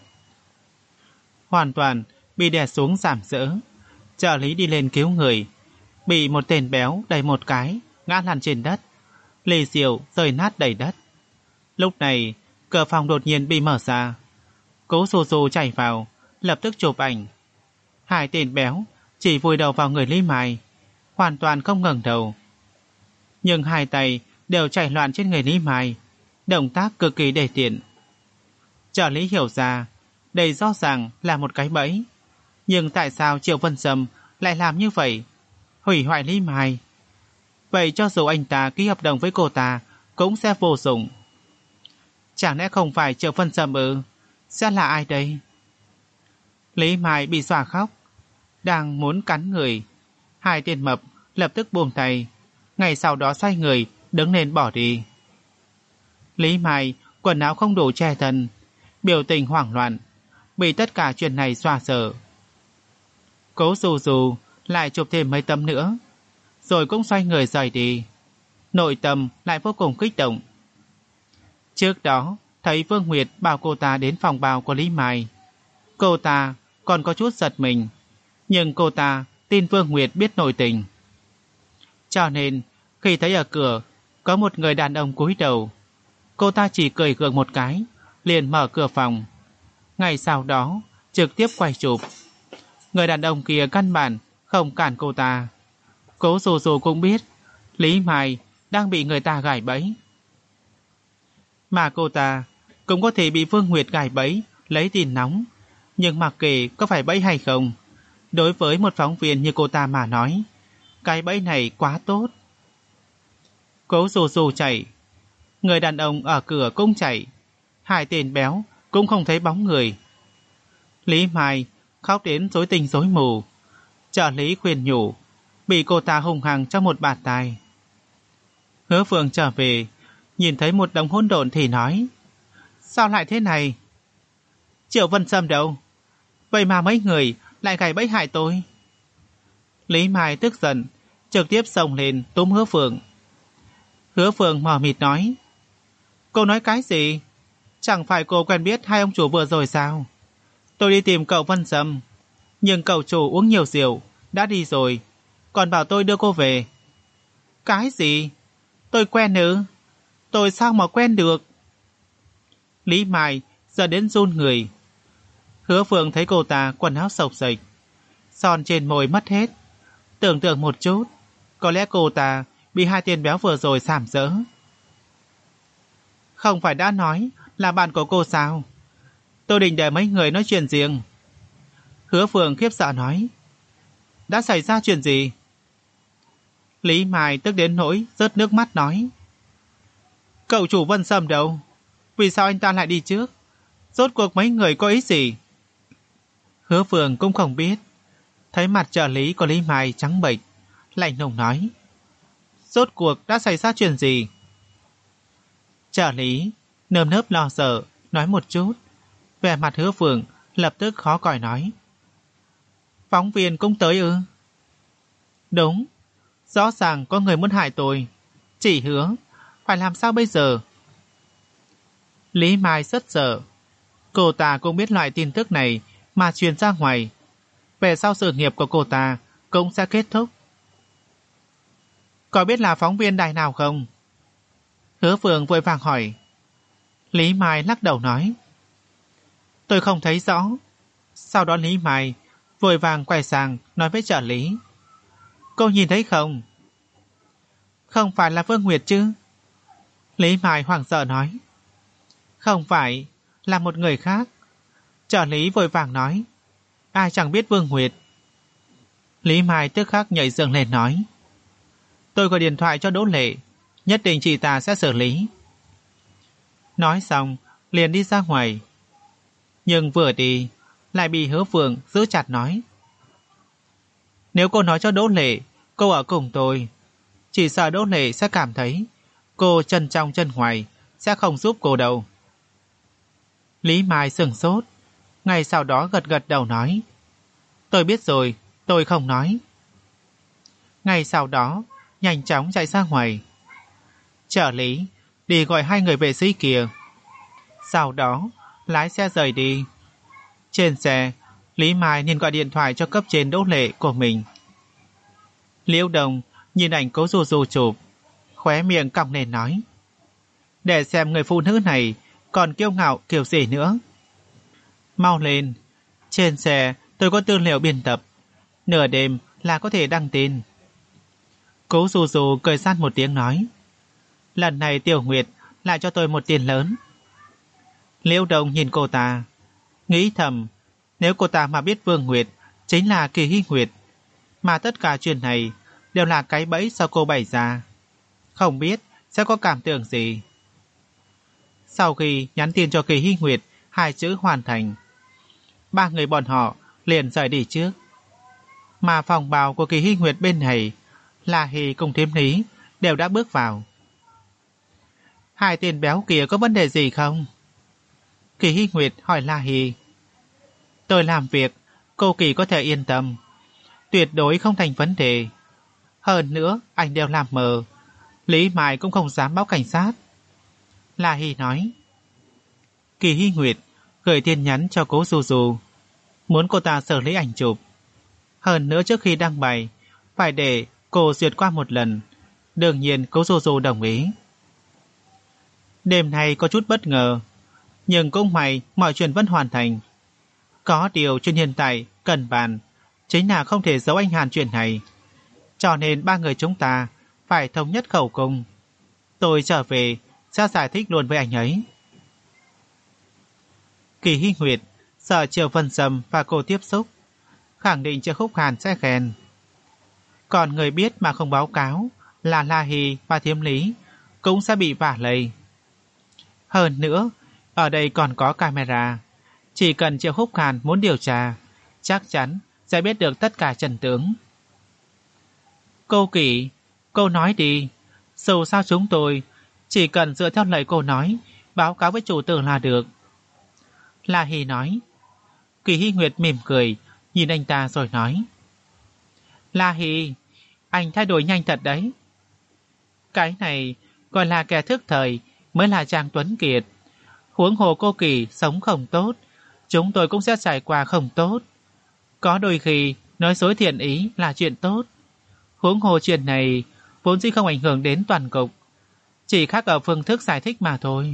Hoàn toàn bị đè xuống giảm dỡ. Trợ lý đi lên cứu người, bị một tên béo đẩy một cái, ngã lăn trên đất. Ly rượu rơi nát đầy đất. Lúc này, cửa phòng đột nhiên bị mở ra. Cố Su Su chạy vào, lập tức chụp ảnh. Hai tên béo chỉ vùi đầu vào người Lý Mai, hoàn toàn không ngẩng đầu. Nhưng hai tay đều chạy loạn trên người Lý Mai, động tác cực kỳ đề tiện. Trợ lý hiểu ra, đây rõ ràng là một cái bẫy. Nhưng tại sao Triệu Vân Sâm lại làm như vậy? Hủy hoại Lý Mai. Vậy cho dù anh ta ký hợp đồng với cô ta cũng sẽ vô dụng. Chẳng lẽ không phải Triệu Vân Sâm ư? Sẽ là ai đây? Lý Mai bị dọa khóc, đang muốn cắn người. Hai tên mập lập tức buông tay, ngay sau đó xoay người đứng lên bỏ đi. Lý Mai quần áo không đủ che thân, biểu tình hoảng loạn, bị tất cả chuyện này dọa sợ. Cố Su Su lại chụp thêm mấy tấm nữa, rồi cũng xoay người rời đi. Nội tâm lại vô cùng kích động. Trước đó thấy Vương Nguyệt bảo cô ta đến phòng bao của Lý Mai, cô ta còn có chút giật mình, nhưng cô ta tin Vương Nguyệt biết nội tình. Cho nên khi thấy ở cửa có một người đàn ông cúi đầu, cô ta chỉ cười gượng một cái, liền mở cửa phòng. Ngay sau đó trực tiếp quay chụp. Người đàn ông kia căn bản không cản cô ta. Cố Su Su cũng biết Lý Mai đang bị người ta gài bẫy, mà cô ta cũng có thể bị Vương Nguyệt gài bẫy lấy tin nóng. Nhưng mặc kệ có phải bẫy hay không, đối với một phóng viên như cô ta mà nói, cái bẫy này quá tốt. Cố Su Su chạy, người đàn ông ở cửa cũng chạy, hai tên béo cũng không thấy bóng người. Lý Mai khóc đến rối tinh rối mù. Trợ lý khuyên nhủ, bị cô ta hung hăng trong một bạt tai. Hứa Phương trở về, nhìn thấy một đống hỗn độn thì nói, sao lại thế này? Triệu Vân Sâm đâu? Vậy mà mấy người lại gài bẫy hại tôi. Lý Mai tức giận, trực tiếp xông lên túm Hứa Phương. Hứa Phương mờ mịt nói, cô nói cái gì? Chẳng phải cô quen biết hai ông chủ vừa rồi sao? Tôi đi tìm cậu Vân Sâm, nhưng cậu chủ uống nhiều rượu, đã đi rồi, còn bảo tôi đưa cô về. Cái gì? Tôi quen ư? Tôi sao mà quen được? Lý Mai giờ đến run người. Hứa Phương thấy cô ta quần áo sộc sạch, son trên môi mất hết. Tưởng tượng một chút, có lẽ cô ta bị hai tên béo vừa rồi sàm dỡ. Không phải đã nói là bạn của cô sao? Tôi định để mấy người nói chuyện riêng. Hứa Phương khiếp sợ nói, đã xảy ra chuyện gì? Lý Mai tức đến nỗi rớt nước mắt nói, cậu chủ Vân Sâm đâu? Vì sao anh ta lại đi trước? Rốt cuộc mấy người có ý gì? Hứa Phương cũng không biết. Thấy mặt trợ lý của Lý Mai trắng bệch, lạnh lùng nói, rốt cuộc đã xảy ra chuyện gì? Trợ lý nơm nớp lo sợ nói một chút. Vẻ mặt Hứa Phương lập tức khó coi nói, phóng viên cũng tới ư? Đúng, rõ ràng có người muốn hại tôi. Chỉ Hứa, phải làm sao bây giờ? Lý Mai rất sợ. Cô ta cũng biết loại tin tức này mà truyền ra ngoài, về sau sự nghiệp của cô ta cũng sẽ kết thúc. Có biết là phóng viên đài nào không? Hứa Phương vội vàng hỏi. Lý Mai lắc đầu nói, tôi không thấy rõ. Sau đó Lý Mai vội vàng quay sang nói với trợ lý, cô nhìn thấy không? Không phải là Vương Nguyệt chứ? Lý Mai hoảng sợ nói, không phải, là một người khác. Trợ lý vội vàng nói, ai chẳng biết Vương Nguyệt. Lý Mai tức khắc nhảy dựng lên nói, tôi gọi điện thoại cho Đỗ Lệ, nhất định chị ta sẽ xử lý. Nói xong liền đi ra ngoài. Nhưng vừa đi lại bị Hứa Phương giữ chặt nói, nếu cô nói cho Đỗ Lệ cô ở cùng tôi, chỉ sợ Đỗ Lệ sẽ cảm thấy cô chân trong chân ngoài, sẽ không giúp cô đâu. Lý Mai sửng sốt, ngay sau đó gật gật đầu nói, tôi biết rồi, tôi không nói. Ngay sau đó nhanh chóng chạy ra ngoài. Trợ lý, đi gọi hai người vệ sĩ kia. Sau đó, lái xe rời đi. Trên xe, Lý Mai liền gọi điện thoại cho cấp trên Đỗ Lệ của mình. Liễu Đồng nhìn ảnh Cố Du Du chụp, khóe miệng cong lên nói: để xem người phụ nữ này còn kiêu ngạo kiểu gì nữa. Mau lên, trên xe tôi có tư liệu biên tập, nửa đêm là có thể đăng tin. Cố Du Du cười sát một tiếng nói: lần này Tiểu Nguyệt lại cho tôi một tiền lớn. Liễu Đồng nhìn cô ta, nghĩ thầm, nếu cô ta mà biết Vương Nguyệt chính là Kỳ Hy Nguyệt, mà tất cả chuyện này đều là cái bẫy do cô bày ra, không biết sẽ có cảm tưởng gì. Sau khi nhắn tin cho Kỳ Hy Nguyệt hai chữ hoàn thành, ba người bọn họ liền rời đi trước. Mà phòng bào của Kỳ Hy Nguyệt bên này, La Hì cùng Thiếm Lý đều đã bước vào. Hai tên béo kia có vấn đề gì không? Kỳ Hy Nguyệt hỏi La Hì. Tôi làm việc, cô Kỳ có thể yên tâm, tuyệt đối không thành vấn đề. Hơn nữa, anh đều làm mờ, Lý Mai cũng không dám báo cảnh sát. La Hì nói. Kỳ Hy Nguyệt gửi tin nhắn cho Cố Du Du, muốn cô ta xử lý ảnh chụp. Hơn nữa trước khi đăng bài, phải để cô duyệt qua một lần. Đương nhiên Cố Du Du đồng ý. Đêm nay có chút bất ngờ, nhưng cũng may mọi chuyện vẫn hoàn thành. Có điều chuyện hiện tại cần bàn chính là không thể giấu anh Hàn chuyện này, cho nên ba người chúng ta phải thống nhất khẩu cung. Tôi trở về sẽ giải thích luôn với anh ấy. Kỳ Hy Nguyệt sợ Triệu Vân Sâm và cô tiếp xúc, khẳng định Triệu Khúc Hàn sẽ khen. Còn người biết mà không báo cáo là La Hì và Thiếm Lý cũng sẽ bị vả lây. Hơn nữa, ở đây còn có camera, chỉ cần Triệu Khúc Hàn muốn điều tra, chắc chắn sẽ biết được tất cả chân tướng. Cô Kỳ, cô nói đi, dù sao chúng tôi chỉ cần dựa theo lời cô nói, báo cáo với chủ tử là được. La Hì nói. Kỳ Hy Nguyệt mỉm cười, nhìn anh ta rồi nói. La Hì, anh thay đổi nhanh thật đấy. Cái này gọi là kẻ thức thời mới là Trang Tuấn Kiệt. Huống hồ cô Kỳ sống không tốt, chúng tôi cũng sẽ trải qua không tốt. Có đôi khi nói dối thiện ý là chuyện tốt. Huống hồ chuyện này vốn dĩ không ảnh hưởng đến toàn cục, chỉ khác ở phương thức giải thích mà thôi.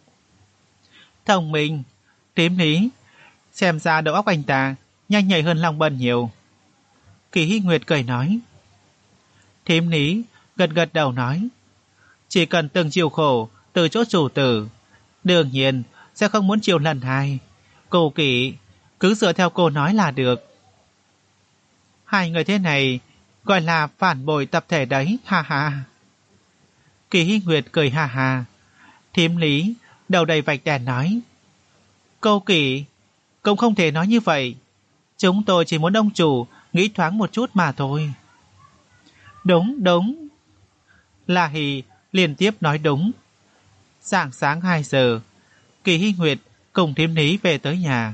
Thông minh, Thiếm Lý, xem ra đầu óc anh ta nhanh nhạy hơn Long Bân nhiều. Kỳ Hy Nguyệt cười nói. Thiếm Lý gật gật đầu nói. Chỉ cần từng chịu khổ từ chỗ chủ tử, đương nhiên sẽ không muốn chịu lần hai. Cô Kỳ, cứ dựa theo cô nói là được. Hai người thế này gọi là phản bội tập thể đấy, ha ha. Kỳ Hy Nguyệt cười ha ha. Thiếm Lý đầu đầy vạch đèn nói. Cô Kỳ, cũng không thể nói như vậy. Chúng tôi chỉ muốn ông chủ nghĩ thoáng một chút mà thôi. Đúng, đúng. La Hì liên tiếp nói đúng. Sáng sáng hai giờ, Kỳ Hy Nguyệt cùng Thiếm Lý về tới nhà.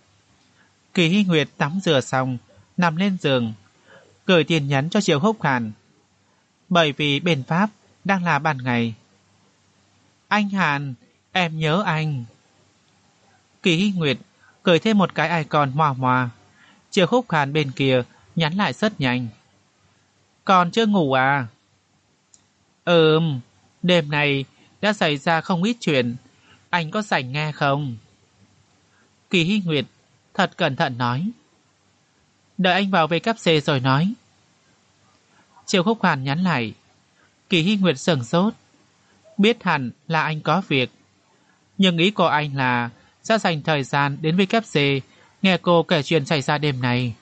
Kỳ Hy Nguyệt tắm rửa xong, nằm lên giường, gửi tin nhắn cho Triệu Húc Hàn. Bởi vì bên Pháp đang là ban ngày. Anh Hàn, em nhớ anh. Kỳ Hy Nguyệt gửi thêm một cái icon mòa mòa. Triệu Húc Hàn bên kia nhắn lại rất nhanh. Còn chưa ngủ à? Ừm, đêm này đã xảy ra không ít chuyện, anh có rảnh nghe không? Kỳ Hy Nguyệt thật cẩn thận nói. Đợi anh vào vê kép xê rồi nói. Triệu Húc Hàn nhắn lại. Kỳ Hy Nguyệt sửng sốt, biết hẳn là anh có việc, nhưng ý của anh là sẽ dành thời gian đến vê kép xê nghe cô kể chuyện xảy ra đêm này.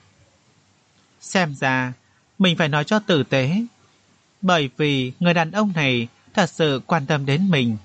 Xem ra mình phải nói cho tử tế, bởi vì người đàn ông này thật sự quan tâm đến mình.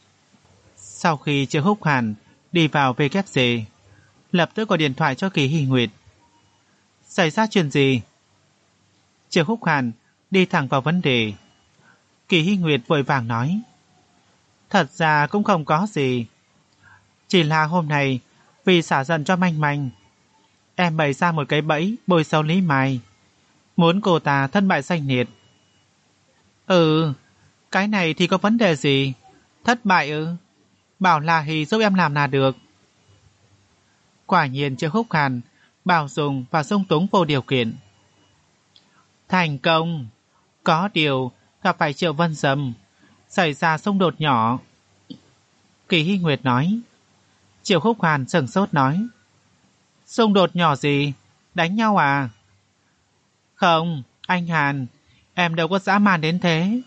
Sau khi Triệu Húc Hàn đi vào vê kép xê, lập tức gọi điện thoại cho Kỳ Hy Nguyệt. Xảy ra chuyện gì? Triệu Húc Hàn đi thẳng vào vấn đề. Kỳ Hy Nguyệt vội vàng nói. Thật ra cũng không có gì, chỉ là hôm nay vì xả giận cho Manh Manh, em bày ra một cái bẫy bôi xấu Lý Mai, muốn cô ta thân bại danh liệt. Ừ, Cái này thì có vấn đề gì? Thất bại ư? Bảo là Hì giúp em làm là được. Quả nhiên Triệu Húc Hàn bảo dùng và dung túng vô điều kiện. Thành công. Có điều gặp phải Triệu Vân Sâm, xảy ra xung đột nhỏ. Kỳ Hy Nguyệt nói. Triệu Húc Hàn sửng sốt nói. Xung đột nhỏ gì? Đánh nhau à? Không, anh Hàn, em đâu có dã man đến thế.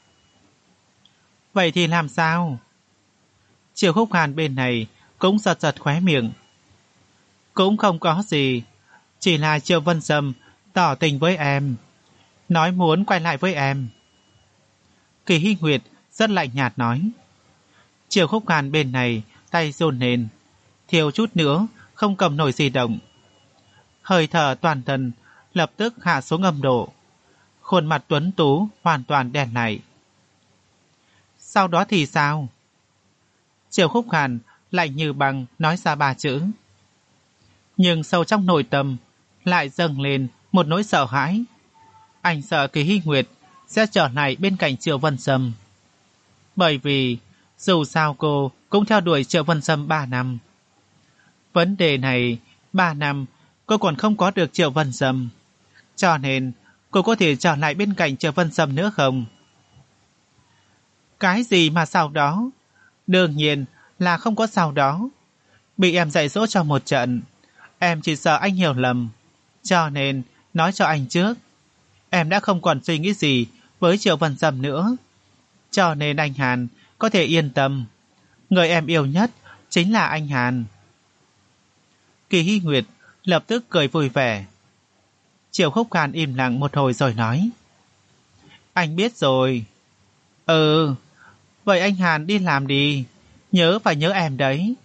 Vậy thì làm sao? Triệu Húc Hàn bên này cũng giật giật khóe miệng. Cũng không có gì, chỉ là Triệu Vân Sâm tỏ tình với em, nói muốn quay lại với em. Kỳ Hy Nguyệt rất lạnh nhạt nói. Triệu Húc Hàn bên này tay run lên, thiếu chút nữa không cầm nổi di động. Hơi thở toàn thân lập tức hạ xuống âm độ, khuôn mặt tuấn tú hoàn toàn đen lại. Sau đó thì sao? Triệu Húc Hàn lạnh như băng nói ra ba chữ. Nhưng sâu trong nội tâm lại dâng lên một nỗi sợ hãi. Anh sợ Kỳ Hy Nguyệt sẽ trở lại bên cạnh Triệu Vân Sâm. Bởi vì dù sao cô cũng theo đuổi Triệu Vân Sâm ba năm. Vấn đề này ba năm cô còn không có được Triệu Vân Sâm, cho nên cô có thể trở lại bên cạnh Triệu Vân Sâm nữa không? Cái gì mà sau đó? Đương nhiên là không có sau đó. Bị em dạy dỗ cho một trận, em chỉ sợ anh hiểu lầm, cho nên nói cho anh trước. Em đã không còn suy nghĩ gì với Triệu Vân Sâm nữa, cho nên anh Hàn có thể yên tâm. Người em yêu nhất chính là anh Hàn. Kỳ Hy Nguyệt lập tức cười vui vẻ. Triệu Húc Hàn im lặng một hồi rồi nói. Anh biết rồi. Ừ, vậy anh Hàn đi làm đi, nhớ phải nhớ em đấy.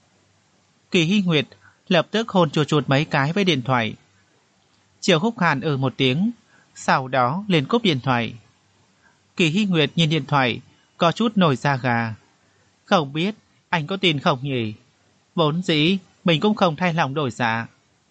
Kỳ Hy Nguyệt lập tức hôn chùa chụt mấy cái với điện thoại. Triệu Húc Hàn ừ một tiếng, sau đó liền cúp điện thoại. Kỳ Hy Nguyệt nhìn điện thoại, có chút nổi da gà. Không biết anh có tin không nhỉ? Vốn dĩ mình cũng không thay lòng đổi dạ.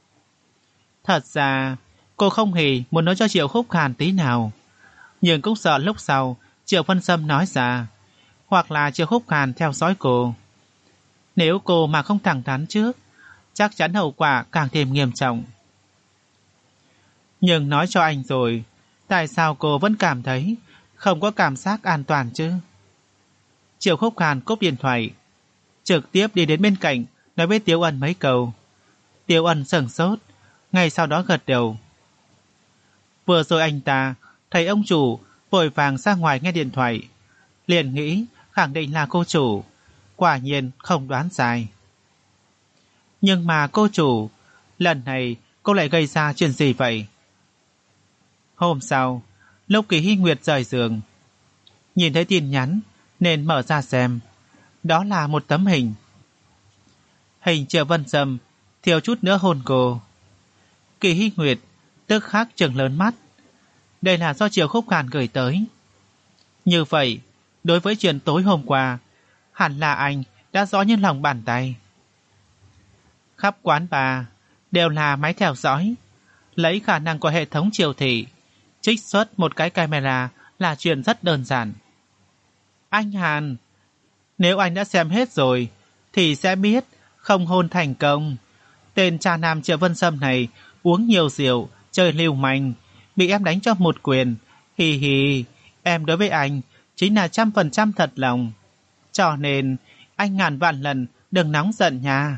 Thật ra cô không hề muốn nói cho Triệu Húc Hàn tí nào, nhưng cũng sợ lúc sau Triệu Vân Sâm nói ra, hoặc là Triệu Húc Hàn theo dõi cô. Nếu cô mà không thẳng thắn trước, chắc chắn hậu quả càng thêm nghiêm trọng. Nhưng nói cho anh rồi, tại sao cô vẫn cảm thấy không có cảm giác an toàn chứ? Triệu Húc Hàn cúp điện thoại, trực tiếp đi đến bên cạnh nói với Tiếu Ân mấy câu. Tiếu Ân sửng sốt, ngay sau đó gật đầu. Vừa rồi anh ta thấy ông chủ vội vàng ra ngoài nghe điện thoại, liền nghĩ khẳng định là cô chủ. Quả nhiên không đoán sai. Nhưng mà cô chủ, lần này cô lại gây ra chuyện gì vậy? Hôm sau, lúc Kỳ Hy Nguyệt rời giường, nhìn thấy tin nhắn nên mở ra xem. Đó là một tấm hình. Hình Triệu Vân Sâm thiếu chút nữa hôn cô. Kỳ Hy Nguyệt tức khắc trừng lớn mắt. Đây là do Triệu Húc Hàn gửi tới. Như vậy, đối với chuyện tối hôm qua, hẳn là anh đã rõ như lòng bàn tay. Khắp quán bar đều là máy theo dõi, lấy khả năng của hệ thống Triệu thị trích xuất một cái camera là chuyện rất đơn giản. Anh Hàn, nếu anh đã xem hết rồi thì sẽ biết không hôn thành công. Tên cha nam Triệu Vân Sâm này uống nhiều rượu, chơi lưu manh, bị em đánh cho một quyền. Hì hì, em đối với anh chính là trăm phần trăm thật lòng. Cho nên anh ngàn vạn lần đừng nóng giận nha.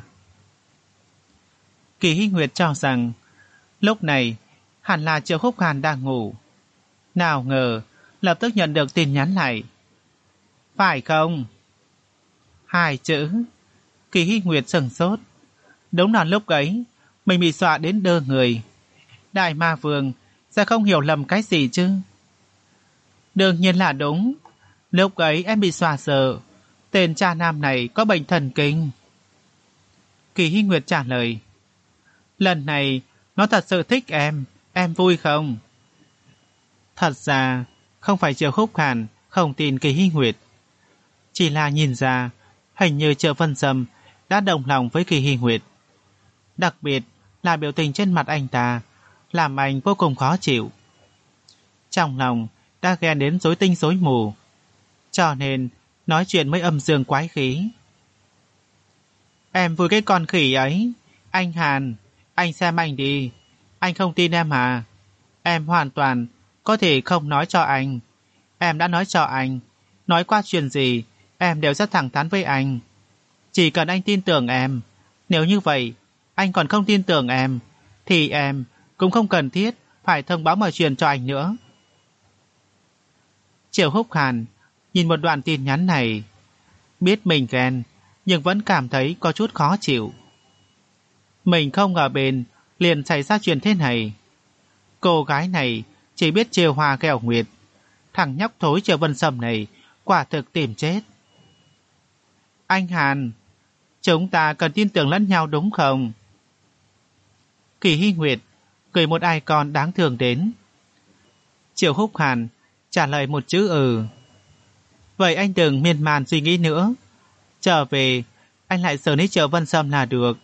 Kỳ Hy Nguyệt cho rằng lúc này hẳn là Triệu Húc Hàn đang ngủ. Nào ngờ lập tức nhận được tin nhắn lại. Phải không? Hai chữ. Kỳ Hy Nguyệt sửng sốt. Đúng là lúc ấy mình bị dọa đến đơ người. Đại Ma Vương sẽ không hiểu lầm cái gì chứ? Đương nhiên là đúng. Lúc ấy em bị dọa sợ. Tên cha nam này có bệnh thần kinh. Kỳ Hy Nguyệt trả lời. Lần này nó thật sự thích em. Em vui không? Thật ra không phải Triệu Húc Hàn không tin Kỳ Hy Nguyệt, chỉ là nhìn ra hình như Triệu Vân Sâm đã đồng lòng với Kỳ Hy Nguyệt. Đặc biệt là biểu tình trên mặt anh ta làm anh vô cùng khó chịu. Trong lòng đã ghen đến rối tinh rối mù. cho nên nói chuyện mới âm dương quái khí. Em vui cái con khỉ ấy. Anh Hàn, anh xem anh đi. Anh không tin em à? Em hoàn toàn có thể không nói cho anh. Em đã nói cho anh. Nói qua chuyện gì, em đều rất thẳng thắn với anh. Chỉ cần anh tin tưởng em. Nếu như vậy, anh còn không tin tưởng em, thì em cũng không cần thiết phải thông báo mọi chuyện cho anh nữa. Triệu Húc Hàn nhìn một đoạn tin nhắn này, biết mình ghen, nhưng vẫn cảm thấy có chút khó chịu. Mình không ngờ bên liền xảy ra chuyện thế này. Cô gái này chỉ biết trêu hoa ghẹo nguyệt. Thằng nhóc thối Triệu Vân Sâm này quả thực tìm chết. Anh Hàn, chúng ta cần tin tưởng lẫn nhau đúng không? Kỳ Hy Nguyệt gửi một icon đáng thương đến. Triệu Húc Hàn trả lời một chữ ừ. Vậy anh đừng miên man suy nghĩ nữa. Trở về, anh lại xử lý Triệu Vân Sâm là được.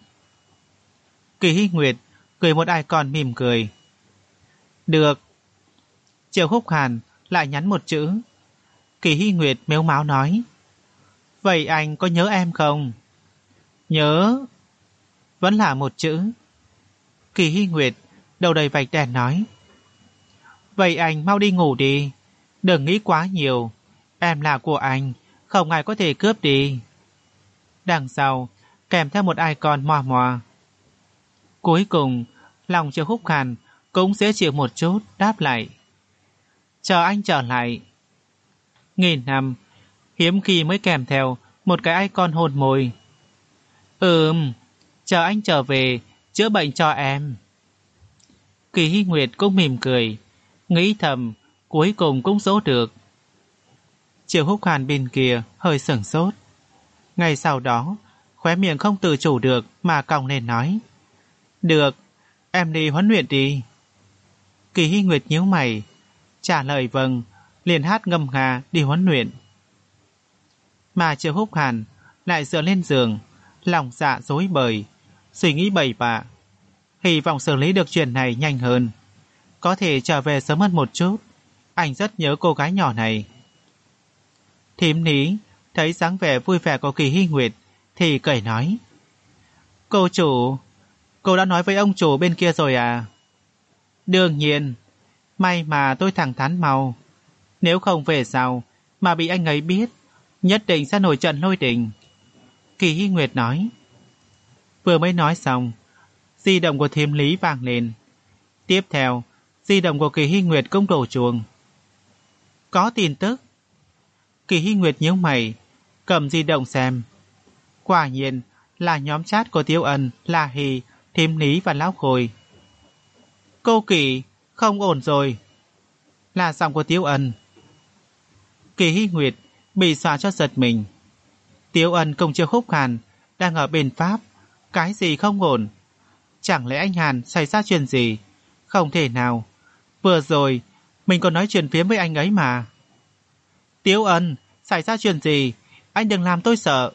Kỳ Hy Nguyệt gửi một icon mỉm cười. Được. Triệu Húc Hàn lại nhắn một chữ. Kỳ Hy Nguyệt mếu máo nói. Vậy anh có nhớ em không? Nhớ. Vẫn là một chữ. Kỳ Hy Nguyệt đầu đầy vạch đèn nói. Vậy anh mau đi ngủ đi. Đừng nghĩ quá nhiều. Em là của anh, không ai có thể cướp đi. Đằng sau kèm theo một icon mò mò. Cuối cùng lòng Triệu Húc Hàn cũng dễ chịu một chút, đáp lại. Chờ anh trở lại. Nghìn năm hiếm khi mới kèm theo một cái icon hôn môi. Ừm, chờ anh trở về chữa bệnh cho em. Kỳ Hy Nguyệt cũng mỉm cười, nghĩ thầm cuối cùng cũng dỗ được. Triệu Húc Hàn bên kia hơi sửng sốt. Ngay sau đó khóe miệng không tự chủ được mà cong lên nói. Được, em đi huấn luyện đi. Kỳ Hy Nguyệt nhíu mày, trả lời vâng, liền hát ngâm nga đi huấn luyện. Mà Triệu Húc Hàn lại dựa lên giường, lòng dạ rối bời, suy nghĩ bậy bạ, hy vọng xử lý được chuyện này nhanh hơn, có thể trở về sớm hơn một chút. Anh rất nhớ cô gái nhỏ này. Thím Ní thấy dáng vẻ vui vẻ của Kỳ Hy Nguyệt thì cười nói. Cô chủ, cô đã nói với ông chủ bên kia rồi à? Đương nhiên, may mà tôi thẳng thắn mau. Nếu không về sau mà bị anh ấy biết, nhất định sẽ nổi trận lôi đình. Kỳ Hy Nguyệt nói. Vừa mới nói xong, di động của thím Lý vang lên. Tiếp theo, di động của Kỳ Hy Nguyệt cũng đổ chuông. Có tin tức. Kỳ Hy Nguyệt nhíu mày, cầm di động xem. Quả nhiên là nhóm chat của Tiêu Ân, La Hì, thím Lý và Lão Khôi. Cô Kỳ, không ổn rồi. Là giọng của Tiêu Ân. Kỳ Hy Nguyệt bị xóa cho giật mình. Tiêu Ân cùng Triệu Húc Hàn đang ở bên Pháp. Cái gì không ổn? Chẳng lẽ anh Hàn xảy ra chuyện gì? Không thể nào. Vừa rồi mình còn nói chuyện phiếm với anh ấy mà. Tiêu Ân, xảy ra chuyện gì? Anh đừng làm tôi sợ.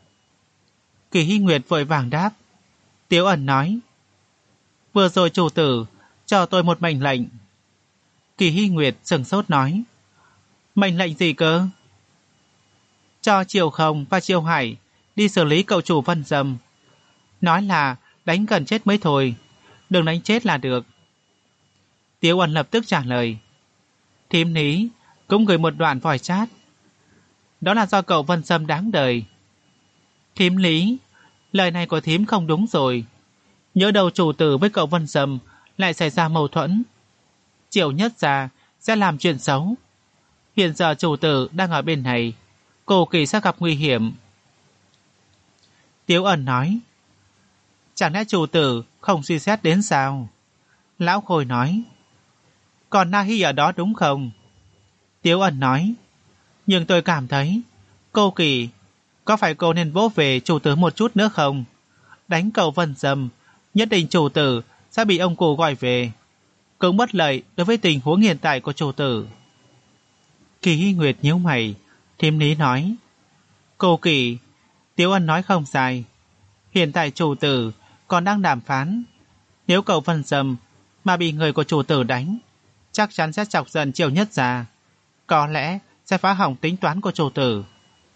Kỳ Hy Nguyệt vội vàng đáp. Tiêu Ân nói. Vừa rồi chủ tử cho tôi một mệnh lệnh. Kỳ Hy Nguyệt sửng sốt nói. Mệnh lệnh gì cơ? Cho Triều Không và Triều Hải đi xử lý cậu chủ Vân Dâm. Nói là đánh gần chết mới thôi, đừng đánh chết là được. Tiêu Ân lập tức trả lời. Thím Ní cũng gửi một đoạn voice chat. Đó là do cậu Vân Dâm đáng đời. Thím Lý, lời này của thím không đúng rồi. Nhớ đầu chủ tử với cậu Vân Dâm lại xảy ra mâu thuẫn. Triệu Nhất Gia sẽ làm chuyện xấu. Hiện giờ chủ tử đang ở bên này, cô Kỳ sẽ gặp nguy hiểm. Tiếu Ẩn nói. Chẳng lẽ chủ tử không suy xét đến sao? Lão Khôi nói. Còn Na Hi ở đó đúng không? Tiếu Ẩn nói. Nhưng tôi cảm thấy cô Kỳ, có phải cô nên vỗ về chủ tử một chút nữa không? Đánh cậu Vân Dâm, nhất định chủ tử sẽ bị ông cụ gọi về. Cũng bất lợi đối với tình huống hiện tại của chủ tử. Kỳ Hy Nguyệt nhíu mày, thím Ní nói. Cô Kỳ, Tiếu Ân nói không sai. Hiện tại chủ tử còn đang đàm phán. Nếu cậu Vân Dâm mà bị người của chủ tử đánh, chắc chắn sẽ chọc giận Triệu Nhất Gia. Có lẽ sẽ phá hỏng tính toán của chủ tử.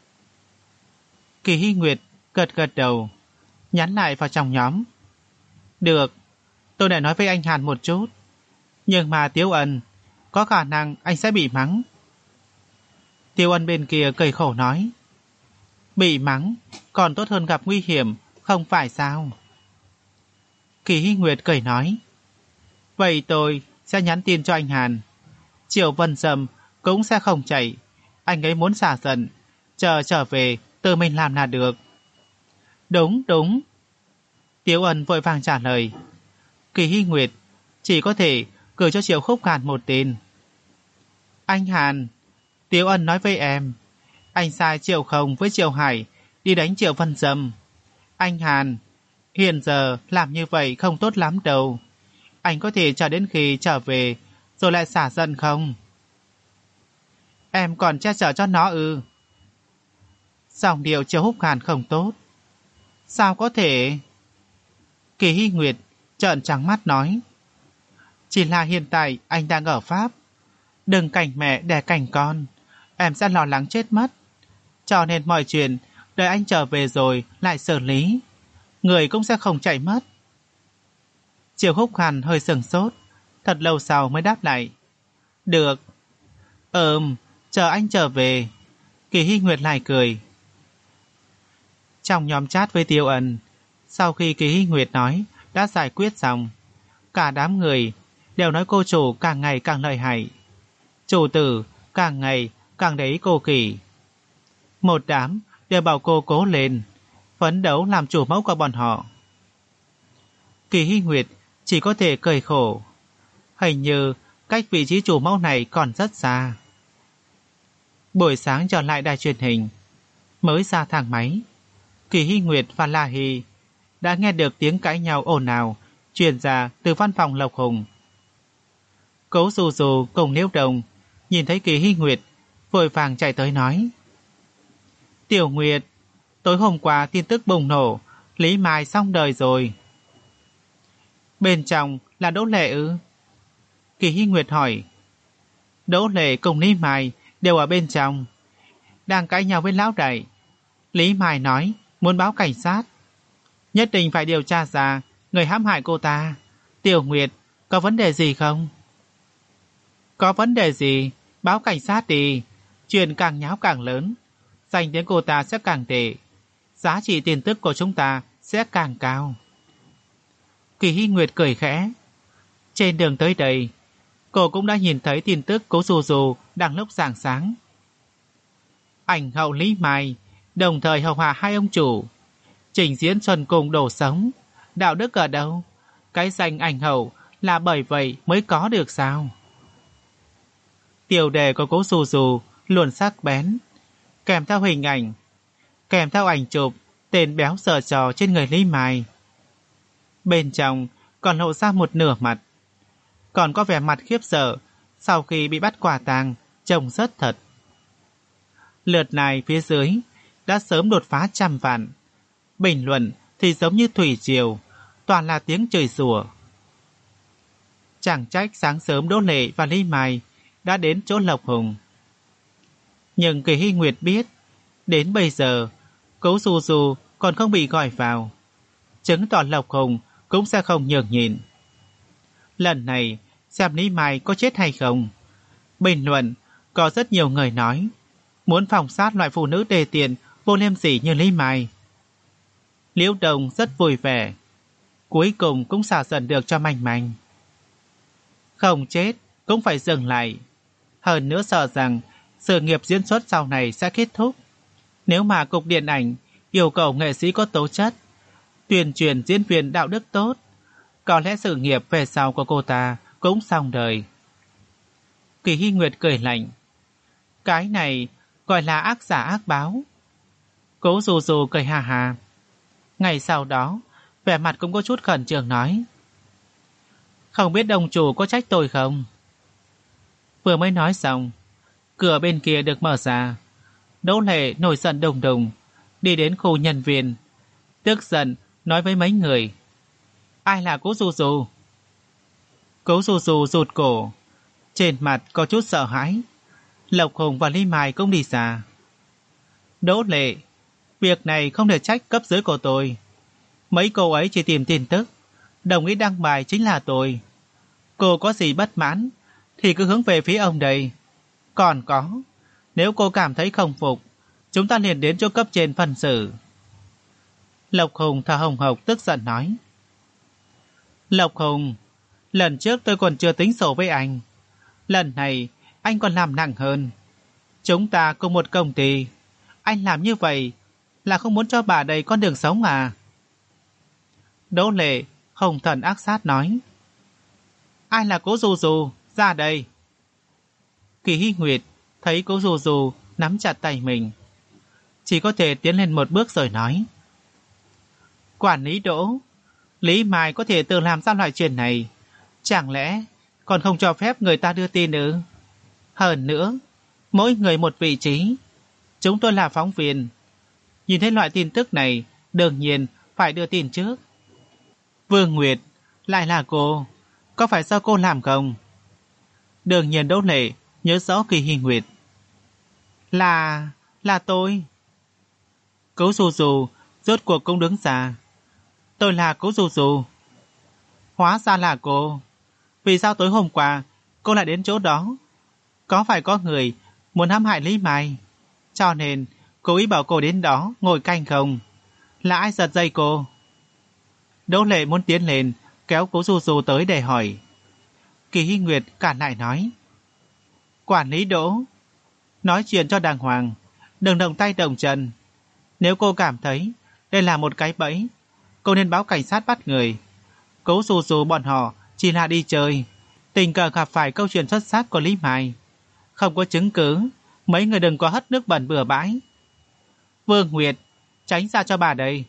Kỳ Hy Nguyệt gật gật đầu, nhắn lại vào trong nhóm. Được, tôi đã nói với anh Hàn một chút. Nhưng mà Tiếu Ân, có khả năng anh sẽ bị mắng. Tiếu Ân bên kia cười khổ nói. Bị mắng còn tốt hơn gặp nguy hiểm, không phải sao? Kỳ Hy Nguyệt cười nói. Vậy tôi sẽ nhắn tin cho anh Hàn. Triệu Vân Sâm cũng sẽ không chạy. Anh ấy muốn xả giận, chờ trở về tự mình làm là được. Đúng, đúng. Tiếu Ân vội vàng trả lời. Kỳ Hy Nguyệt chỉ có thể gửi cho Triệu Khúc Hàn một tin. Anh Hàn, Tiếu Ân nói với em, anh sai Triệu Không với Triệu Hải đi đánh Triệu Vân Sâm. Anh Hàn, hiện giờ làm như vậy không tốt lắm đâu. Anh có thể chờ đến khi trở về rồi lại xả giận không? Em còn che chở cho nó ư? Giọng điệu Triệu Húc Hàn không tốt. Sao có thể? Kỳ Hy Nguyệt trợn trắng mắt nói. Chỉ là hiện tại anh đang ở Pháp. Đừng cảnh mẹ đẻ cảnh con, em sẽ lo lắng chết mất. Cho nên mọi chuyện đợi anh trở về rồi lại xử lý. Người cũng sẽ không chạy mất. Triệu Húc Hàn hơi sừng sốt, thật lâu sau mới đáp lại. Được. Ừm, chờ anh trở về. Kỳ Hy Nguyệt lại cười. Trong nhóm chat với Tiêu Ân, sau khi Kỳ Hy Nguyệt nói đã giải quyết xong, cả đám người đều nói cô chủ càng ngày càng lợi hại, chủ tử càng ngày càng để ý cô Kỳ. Một đám đều bảo cô cố lên, phấn đấu làm chủ mẫu của bọn họ. Kỳ Hy Nguyệt chỉ có thể cười khổ. Hình như cách vị trí chủ mẫu này còn rất xa. Buổi sáng trở lại đài truyền hình, mới ra thang máy, Kỳ Hy Nguyệt và La Hy đã nghe được tiếng cãi nhau ồn ào truyền ra từ văn phòng Lộc Hùng. Cố Dù Dù cùng Liễu Đồng nhìn thấy Kỳ Hy Nguyệt, vội vàng chạy tới nói. Tiểu Nguyệt, tối hôm qua tin tức bùng nổ, Lý Mai xong đời rồi. Bên trong là Đỗ Lệ ư? Kỳ Hy Nguyệt hỏi. Đỗ Lệ cùng Lý Mai đều ở bên trong, đang cãi nhau với lão đại. Lý Mai nói muốn báo cảnh sát, nhất định phải điều tra ra người hãm hại cô ta. Tiểu Nguyệt, có vấn đề gì không? Có vấn đề gì? Báo cảnh sát đi. Chuyện càng nháo càng lớn, danh tiếng cô ta sẽ càng tệ, giá trị tin tức của chúng ta sẽ càng cao. Kỳ Hy Nguyệt cười khẽ. Trên đường tới đây, cô cũng đã nhìn thấy tin tức Cố Dù Dù đang lúc rạng sáng. Ảnh hậu Lý Mai đồng thời hầu hạ hai ông chủ, trình diễn xuân cung đổ sống. Đạo đức ở đâu? Cái danh ảnh hậu là bởi vậy mới có được sao? Tiêu đề của Cố Dù Dù luôn sắc bén, kèm theo hình ảnh, kèm theo ảnh chụp tên béo sờ trò trên người Lý Mai. Bên trong còn lộ ra một nửa mặt, còn có vẻ mặt khiếp sợ sau khi bị bắt quả tang, trông rất thật. Lượt này phía dưới đã sớm đột phá trăm vạn, bình luận thì giống như thủy triều, toàn là tiếng chửi rủa. Chẳng trách sáng sớm Đỗ Lệ và Lý Mai đã đến chỗ Lộc Hùng. Nhưng Kỳ Hy Nguyệt biết, đến bây giờ Cố Dù Dù còn không bị gọi vào, chứng tỏ Lộc Hùng cũng sẽ không nhường nhịn. Lần này xem Lý Mai có chết hay không. Bình luận có rất nhiều người nói muốn phòng sát loại phụ nữ đề tiền vô liêm sỉ như Lý Mai. Liễu Đồng rất vui vẻ, cuối cùng cũng xả giận được cho Manh Manh. Không chết cũng phải dừng lại, hơn nữa sợ rằng sự nghiệp diễn xuất sau này sẽ kết thúc. Nếu mà cục điện ảnh yêu cầu nghệ sĩ có tố chất, tuyên truyền diễn viên đạo đức tốt, có lẽ sự nghiệp về sau của cô ta cũng xong đời. Kỳ Hy Nguyệt cười lạnh. Cái này gọi là ác giả ác báo. Cố Dù Dù cười hà hà. Ngày sau đó, vẻ mặt cũng có chút khẩn trương nói. Không biết đồng chủ có trách tôi không? Vừa mới nói xong, cửa bên kia được mở ra. Đỗ Lệ nổi giận đùng đùng đi đến khu nhân viên, tức giận nói với mấy người. Ai là Cố Dù Dù? Cố Dù Dù rụt cổ, trên mặt có chút sợ hãi. Lộc Hùng và Lý Mai cũng đi xa. Đỗ Lệ, việc này không thể trách cấp dưới của tôi. Mấy cô ấy chỉ tìm tin tức, đồng ý đăng bài chính là tôi. Cô có gì bất mãn thì cứ hướng về phía ông đây. Còn có, nếu cô cảm thấy không phục, chúng ta liền đến chỗ cấp trên phân xử. Lộc Hùng thở hồng hộc tức giận nói. Lộc Hùng, lần trước tôi còn chưa tính sổ với anh. Lần này anh còn làm nặng hơn. Chúng ta cùng một công ty. Anh làm như vậy là không muốn cho bà đây con đường sống à? Đỗ Lệ hồng thần ác sát nói. Ai là Cố Dù Dù? Ra đây. Kỳ Hy Nguyệt thấy Cố Dù Dù nắm chặt tay mình, chỉ có thể tiến lên một bước rồi nói. Quản lý Đỗ, Lý Mai có thể tự làm ra loại chuyện này, chẳng lẽ còn không cho phép người ta đưa tin ư? Hơn nữa, mỗi người một vị trí. Chúng tôi là phóng viên, nhìn thấy loại tin tức này đương nhiên phải đưa tin trước. Vương Nguyệt, lại là cô, có phải do cô làm không? Đương nhiên Đỗ Lệ nhớ rõ Kỳ Hy Nguyệt. Là... là tôi. Cố Dù Dù rốt cuộc cũng đứng ra. Tôi là Cố Dù Dù. Hóa ra là cô. Vì sao tối hôm qua cô lại đến chỗ đó? Có phải có người muốn hãm hại Lý Mai, cho nên cố ý bảo cô đến đó ngồi canh không? Là ai giật dây cô? Đỗ Lệ muốn tiến lên kéo Cố Dù Dù tới để hỏi. Kỳ Hy Nguyệt cản lại nói. Quản lý Đỗ, nói chuyện cho đàng hoàng, đừng động tay động chân. Nếu cô cảm thấy đây là một cái bẫy, cô nên báo cảnh sát bắt người. Cố Dù Dù bọn họ chỉ là đi chơi, tình cờ gặp phải câu chuyện xuất sắc của Lý Mai. Không có chứng cứ, mấy người đừng có hất nước bẩn bừa bãi. Vương Nguyệt, tránh ra cho bà đây.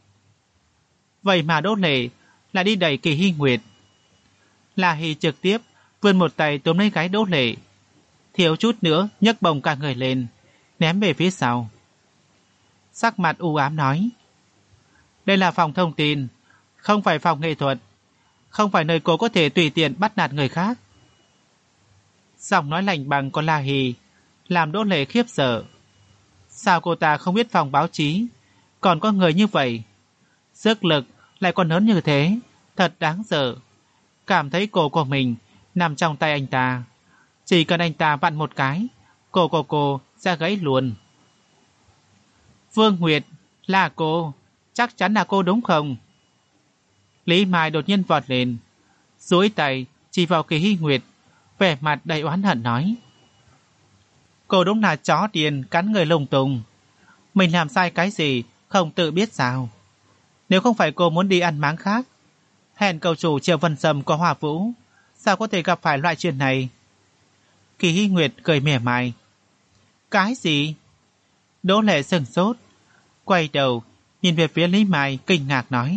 Vậy mà Đỗ Lệ lại đi đẩy Kỳ Hy Nguyệt. La Hy trực tiếp vươn một tay túm lấy gáy Đỗ Lệ, thiếu chút nữa nhấc bổng cả người lên, ném về phía sau. Sắc mặt u ám nói. Đây là phòng thông tin, không phải phòng nghệ thuật, không phải nơi cô có thể tùy tiện bắt nạt người khác. Giọng nói lạnh bằng của La Hy làm Đỗ Lệ khiếp sợ. Sao cô ta không biết phòng báo chí còn có người như vậy? Sức lực lại còn lớn như thế, thật đáng sợ. Cảm thấy cổ của mình nằm trong tay anh ta, chỉ cần anh ta vặn một cái, cổ của cô sẽ gãy luôn. Vương Nguyệt, là cô, chắc chắn là cô đúng không? Lý Mai đột nhiên vọt lên, duỗi tay chỉ vào Kỳ Hy Nguyệt, vẻ mặt đầy oán hận nói. Cô đúng là chó điên cắn người lung tung. Mình làm sai cái gì không tự biết sao? Nếu không phải cô muốn đi ăn máng khác, hẹn cầu chủ Triệu Vân Sâm của Hòa Vũ, sao có thể gặp phải loại chuyện này? Kỳ Hy Nguyệt cười mỉa mai. Cái gì? Đỗ Lệ sừng sốt, quay đầu nhìn về phía Lý Mai kinh ngạc nói.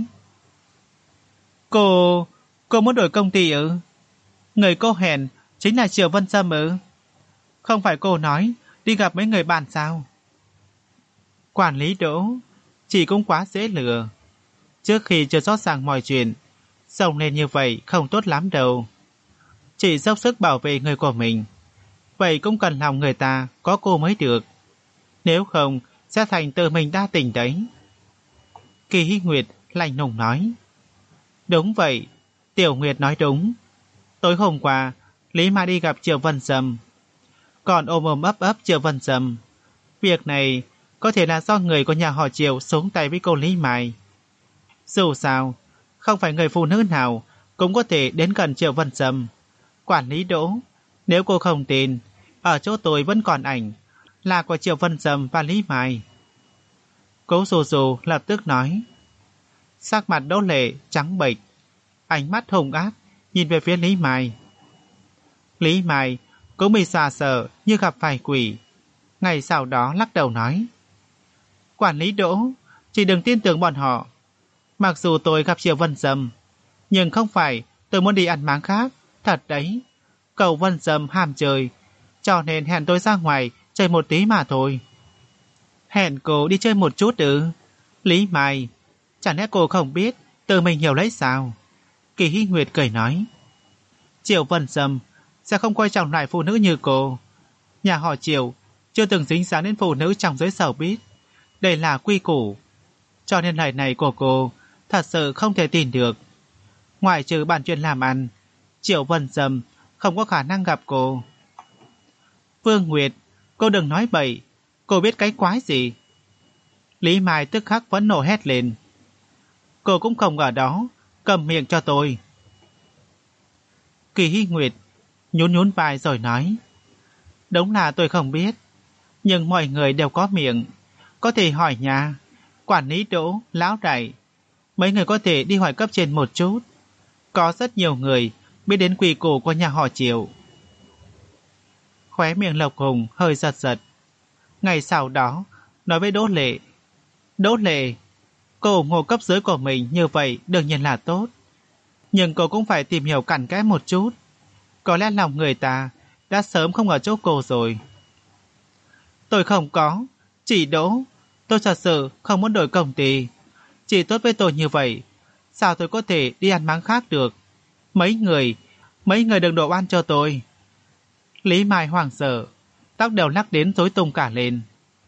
Cô... cô muốn đổi công ty ư? Người cô hẹn chính là Triệu Vân Sâm ư? Không phải cô nói đi gặp mấy người bạn sao? Quản lý Đỗ, chị cũng quá dễ lừa. Trước khi chưa rõ ràng mọi chuyện, xông lên như vậy không tốt lắm đâu. Chị dốc sức bảo vệ người của mình, vậy cũng cần lòng người ta có cô mới được. Nếu không sẽ thành tự mình đa tình đấy. Kỳ Hy Nguyệt lạnh lùng nói. Đúng vậy, Tiểu Nguyệt nói đúng. Tối hôm qua Lý Mai đi gặp Triệu Vân Sâm, còn ôm ôm ấp ấp Triệu Vân Sâm. Việc này có thể là do người của nhà họ Triệu xuống tay với cô Lý Mai. Dù sao, không phải người phụ nữ nào cũng có thể đến gần Triệu Vân Sâm. Quản lý Đỗ, nếu cô không tin, ở chỗ tôi vẫn còn ảnh là của Triệu Vân Sâm và Lý Mai. Cố Dù Dù lập tức nói. Sắc mặt Đỗ Lệ trắng bệch, ánh mắt hung ác nhìn về phía Lý Mai. Lý Mai cũng bị dọa sợ như gặp phải quỷ. Ngày sau đó lắc đầu nói. Quản lý Đỗ, chỉ đừng tin tưởng bọn họ. Mặc dù tôi gặp Triệu Vân Sâm, nhưng không phải tôi muốn đi ăn máng khác. Thật đấy, cậu Vân Sâm ham chơi, cho nên hẹn tôi ra ngoài chơi một tí mà thôi. Hẹn cô đi chơi một chút ư? Lý Mai, chẳng lẽ cô không biết tự mình hiểu lấy sao? Kỳ Hy Nguyệt cười nói. Triệu Vân Sâm sẽ không coi trọng loại phụ nữ như cô. Nhà họ Triệu chưa từng dính dáng đến phụ nữ trong giới showbiz. Đây là quy củ. Cho nên lời này của cô thật sự không thể tin được. Ngoại trừ bản chuyện làm ăn, Triệu Vân Dâm không có khả năng gặp cô. Vương Nguyệt, cô đừng nói bậy. Cô biết cái quái gì? Lý Mai tức khắc vẫn nổ hét lên. Cô cũng không ở đó, cầm miệng cho tôi. Kỳ Hy Nguyệt nhún nhún vai rồi nói. Đúng là tôi không biết, nhưng mọi người đều có miệng. Có thể hỏi nhà, quản lý Đỗ, lão đại. Mấy người có thể đi hỏi cấp trên một chút. Có rất nhiều người biết đến quy củ của nhà họ Triệu. Khóe miệng Lộc Hùng hơi giật giật. Ngày sau đó nói với Đỗ Lệ. Đỗ Lệ, cô ủng hộ cấp dưới của mình như vậy đương nhiên là tốt. Nhưng cô cũng phải tìm hiểu cặn kẽ một chút. Có lẽ lòng người ta đã sớm không ở chỗ cô rồi. Tôi không có. Chị Đỗ, tôi thật sự không muốn đổi công ty. Chị tốt với tôi như vậy, sao tôi có thể đi ăn máng khác được? Mấy người, mấy người đừng đổ oan cho tôi. Lý Mai hoảng sợ, tóc đều lắc đến rối tung cả lên.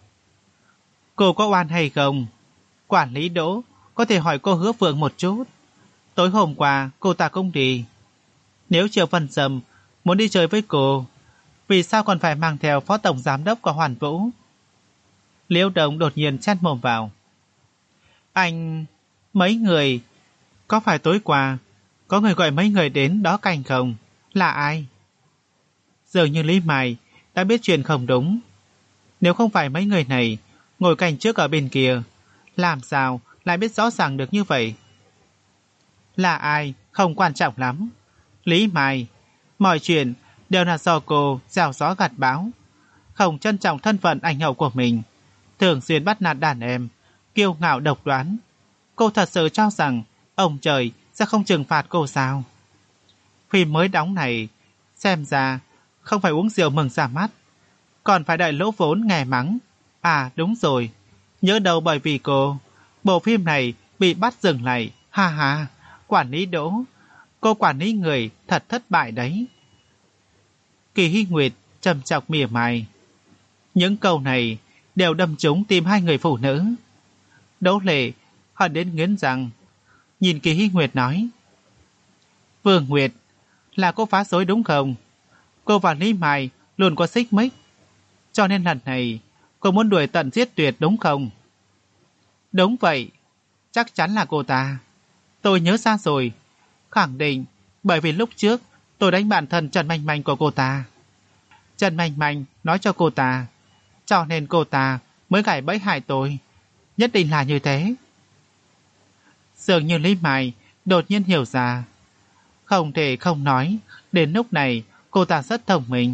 Cô có oan hay không? Quản lý Đỗ, có thể hỏi cô Hứa Phượng một chút. Tối hôm qua cô ta cũng đi. Nếu Triệu Vân Dâm muốn đi chơi với cô, vì sao còn phải mang theo phó tổng giám đốc của Hoàn Vũ? Liễu Đồng đột nhiên chát mồm vào. Anh... mấy người... Có phải tối qua có người gọi mấy người đến đó canh không? Là ai? Dường như Lý Mai đã biết chuyện không đúng. Nếu không phải mấy người này ngồi canh trước ở bên kia, làm sao lại biết rõ ràng được như vậy? Là ai không quan trọng lắm. Lý Mai, mọi chuyện đều là do cô gieo gió gặt bão, không trân trọng thân phận anh hậu của mình, thường xuyên bắt nạt đàn em, kiêu ngạo độc đoán. Cô thật sự cho rằng ông trời sẽ không trừng phạt cô sao? Phim mới đóng này, xem ra không phải uống rượu mừng ra mắt, còn phải đợi lỗ vốn nghe mắng. À đúng rồi, nhớ đâu bởi vì cô, bộ phim này bị bắt dừng lại. Ha ha, quản lý Đỗ, cô quản lý người thật thất bại đấy. Kỳ Hy Nguyệt trầm chọc mỉa mai. Những câu này đều đâm trúng tim hai người phụ nữ. Đỗ Lệ hận đến nghiến răng, nhìn Kỳ Hy Nguyệt nói. Vương Nguyệt, là cô phá rối đúng không? Cô và Lý Mai luôn có xích mích, cho nên lần này cô muốn đuổi tận giết tuyệt đúng không? Đúng vậy, chắc chắn là cô ta. Tôi nhớ ra rồi, khẳng định bởi vì lúc trước tôi đánh bạn thân Trần Manh Manh của cô ta. Trần Manh Manh nói cho cô ta, cho nên cô ta mới gài bẫy hại tôi. Nhất định là như thế. Dường như Lý Mai đột nhiên hiểu ra. Không thể không nói, đến lúc này cô ta rất thông minh.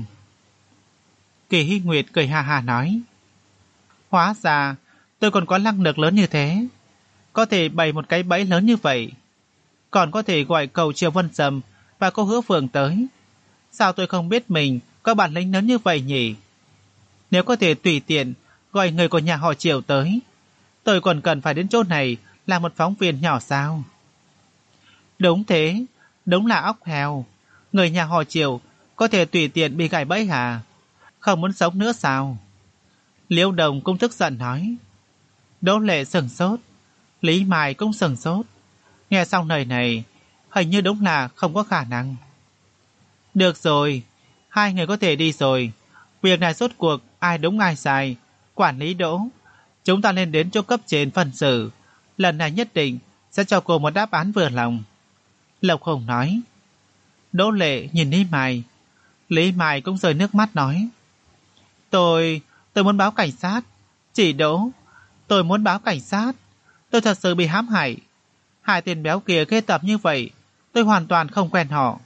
Kỳ Hy Nguyệt cười ha ha nói. Hóa ra tôi còn có năng lực lớn như thế, có thể bày một cái bẫy lớn như vậy, còn có thể gọi cầu Triệu Vân Dâm và cô Hứa Phượng tới. Sao tôi không biết mình có bản lĩnh lớn như vậy nhỉ? Nếu có thể tùy tiện gọi người của nhà họ Triệu tới, tôi còn cần phải đến chỗ này là một phóng viên nhỏ sao? Đúng thế, đúng là óc heo. Người nhà họ Triệu có thể tùy tiện bị gài bẫy hả? Không muốn sống nữa sao? Liễu Đồng cũng tức giận nói. Đỗ Lệ sừng sốt, Lý Mai cũng sừng sốt. Nghe xong lời này, hình như đúng là không có khả năng. Được rồi, hai người có thể đi rồi. Việc này rốt cuộc ai đúng ai sai, quản lý Đỗ, chúng ta lên đến chỗ cấp trên phân xử. Lần này nhất định sẽ cho cô một đáp án vừa lòng. Lộc Hùng nói. Đỗ Lệ nhìn Lý Mai. Lý Mai cũng rơi nước mắt nói. Tôi, tôi muốn báo cảnh sát. Chị Đỗ, tôi muốn báo cảnh sát. Tôi thật sự bị hãm hại. Hai tên béo kia ghê tởm như vậy, tôi hoàn toàn không quen họ.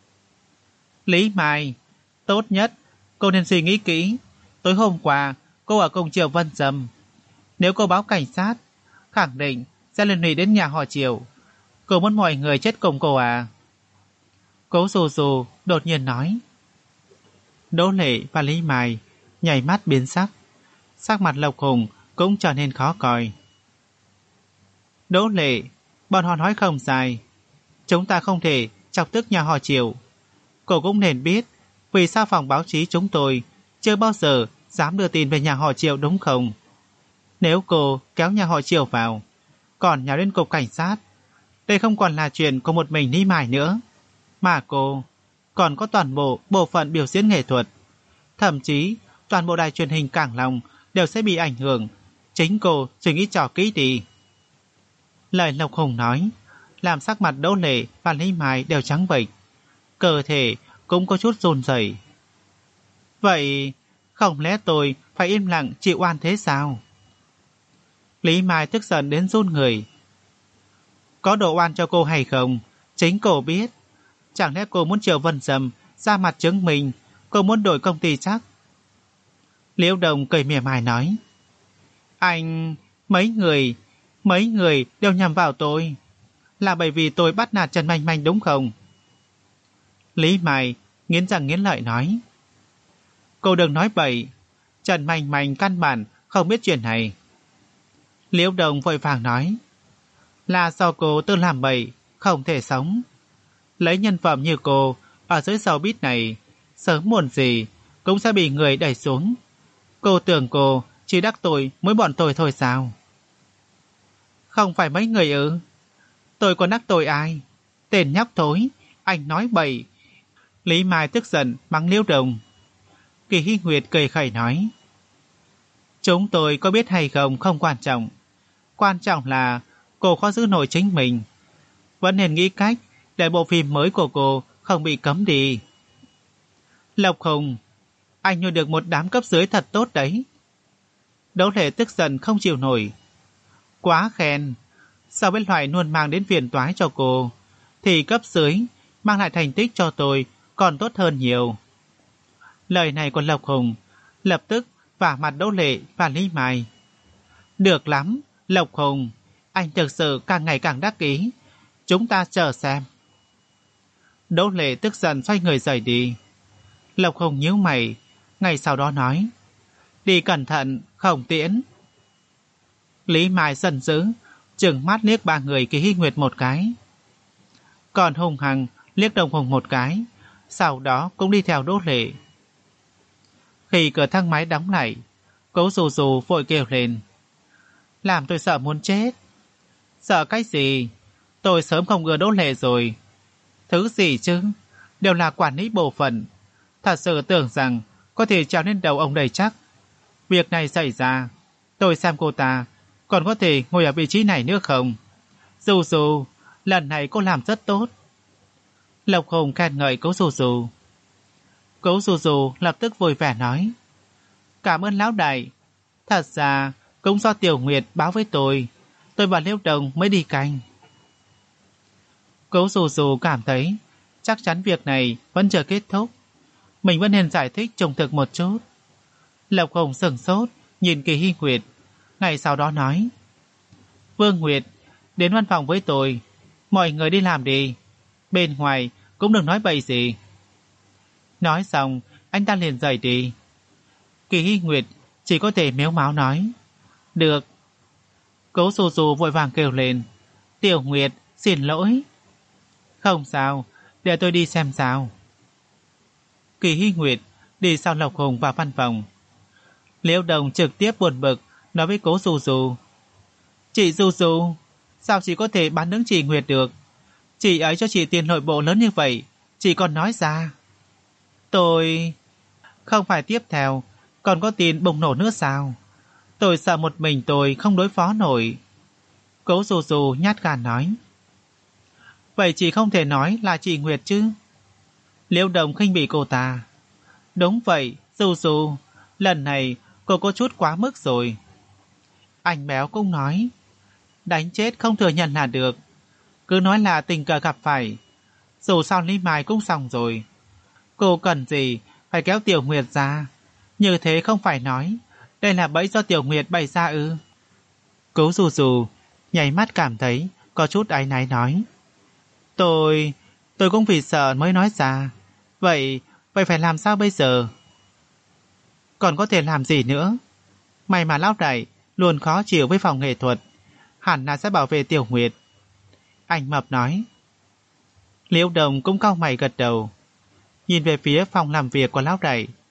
Lý Mai, tốt nhất cô nên suy nghĩ kỹ. Tối hôm qua cô ở cùng Triệu Vân Dâm. Nếu cô báo cảnh sát, khẳng định sẽ liên lụy đến nhà họ Triệu. Cô muốn mọi người chết cùng cô à? Cố Dù Dù đột nhiên nói. Đỗ Lệ và Lý Mai nhảy mắt biến sắc, sắc mặt Lộc Hùng cũng trở nên khó coi. Đỗ Lệ, bọn họ nói không sai, chúng ta không thể chọc tức nhà họ Triệu. Cô cũng nên biết vì sao phòng báo chí chúng tôi chưa bao giờ dám đưa tin về nhà họ Triệu đúng không? Nếu cô kéo nhà họ Triệu vào, còn nhào lên cục cảnh sát, đây không còn là chuyện của một mình Lý Mai nữa, mà cô còn có toàn bộ bộ phận biểu diễn nghệ thuật, thậm chí toàn bộ đài truyền hình Cảng Long đều sẽ bị ảnh hưởng. Chính cô suy nghĩ trò kỹ đi. Lời Lộc Hùng nói làm sắc mặt Đỗ Lệ và Lý Mai đều trắng bệch, cơ thể cũng có chút run rẩy. Vậy không lẽ tôi phải im lặng chịu oan thế sao? Lý Mai tức giận đến run người. Có đổ oan cho cô hay không, chính cô biết. Chẳng lẽ cô muốn Triệu Vân Dâm ra mặt chứng minh cô muốn đổi công ty chắc? Liễu Đồng cười mỉa mai nói, anh, mấy người, mấy người đều nhằm vào tôi, là bởi vì tôi bắt nạt Trần Manh Manh đúng không? Lý Mai nghiến răng nghiến lợi nói, cô đừng nói bậy, Trần Manh Manh căn bản không biết chuyện này. Liễu Đồng vội vàng nói, là do cô tự làm bậy, không thể sống. Lấy nhân phẩm như cô ở dưới showbiz này, sớm muộn gì cũng sẽ bị người đẩy xuống. Cô tưởng cô chỉ đắc tội mỗi bọn tôi thôi sao? Không phải mấy người ư? Tôi còn đắc tội ai? Tên nhóc thối, anh nói bậy. Lý Mai tức giận mắng Liễu Đồng. Kỳ Hy Nguyệt cười khẩy nói, chúng tôi có biết hay không không quan trọng, quan trọng là cô khó giữ nổi chính mình. Vẫn nên nghĩ cách để bộ phim mới của cô không bị cấm đi. Lộc Hùng, anh nuôi được một đám cấp dưới thật tốt đấy. Đỗ Lệ tức giận không chịu nổi. Quá khen, sao bên loại luôn mang đến phiền toái cho cô, thì cấp dưới mang lại thành tích cho tôi còn tốt hơn nhiều. Lời này của Lộc Hùng lập tức vả mặt Đỗ Lệ và Lý Mai. Được lắm, Lộc Hùng, anh thực sự càng ngày càng đắc ý. Chúng ta chờ xem. Đỗ Lệ tức giận xoay người rời đi. Lộc Hùng nhíu mày, ngày sau đó nói, đi cẩn thận, không tiễn. Lý Mai giận dữ, trừng mắt liếc ba người Kỳ Hy Nguyệt một cái, còn hung hăng liếc Đồng Hùng một cái, sau đó cũng đi theo Đỗ Lệ. Khi cửa thang máy đóng lại, Cố Dù Dù vội kêu lên, làm tôi sợ muốn chết. Sợ cái gì? Tôi sớm không ưa Đỗ Lệ rồi. Thứ gì chứ? Đều là quản lý bộ phận. Thật sự tưởng rằng có thể trèo lên đầu ông đầy chắc. Việc này xảy ra, tôi xem cô ta còn có thể ngồi ở vị trí này nữa không? Dù dù, lần này cô làm rất tốt. Lộc Hùng khen ngợi Cố Dù Dù. Cố Dù Dù lập tức vui vẻ nói, cảm ơn lão đại. Thật ra cũng do Tiểu Nguyệt báo với tôi, tôi và Liễu Đồng mới đi canh. Cố Dù Dù cảm thấy chắc chắn việc này vẫn chưa kết thúc, mình vẫn nên giải thích trung thực một chút. Lộc Hùng sửng sốt nhìn Kỳ Hy Nguyệt, ngày sau đó nói, Vương Nguyệt, đến văn phòng với tôi, mọi người đi làm đi, bên ngoài cũng đừng nói bậy gì. Nói xong anh ta liền rời đi. Kỳ Hy Nguyệt chỉ có thể méo máo nói, được. Cố Dù Dù vội vàng kêu lên, Tiểu Nguyệt, xin lỗi. Không sao, để tôi đi xem sao. Kỳ Hy Nguyệt đi sau Lộc Hùng vào văn phòng. Liễu Đồng trực tiếp buồn bực nói với Cố Dù Dù, chị Dù Dù, sao chị có thể bán đứng chị Nguyệt được? Chị ấy cho chị tiền nội bộ lớn như vậy, chị còn nói ra. Tôi... Không phải tiếp theo còn có tin bùng nổ nữa sao? Tôi sợ một mình tôi không đối phó nổi. Cố Dù Dù nhát gan nói. Vậy chị không thể nói là chị Nguyệt chứ? Liễu Đồng khinh bỉ cô ta. Đúng vậy, Dù Dù, lần này cô có chút quá mức rồi. Anh béo cũng nói, đánh chết không thừa nhận là được, cứ nói là tình cờ gặp phải. Dù sao Lý Mai cũng xong rồi, cô cần gì phải kéo Tiểu Nguyệt ra? Như thế không phải nói đây là bẫy do Tiểu Nguyệt bày ra ư? Cố Dù Dù nháy mắt cảm thấy có chút áy náy nói, Tôi... tôi cũng vì sợ mới nói ra. Vậy... vậy phải làm sao bây giờ? Còn có thể làm gì nữa? May mà lão đại luôn khó chịu với phòng nghệ thuật, hẳn là sẽ bảo vệ Tiểu Nguyệt. Anh Mập nói. Liễu Đồng cũng cau mày gật đầu, nhìn về phía phòng làm việc của lão đại.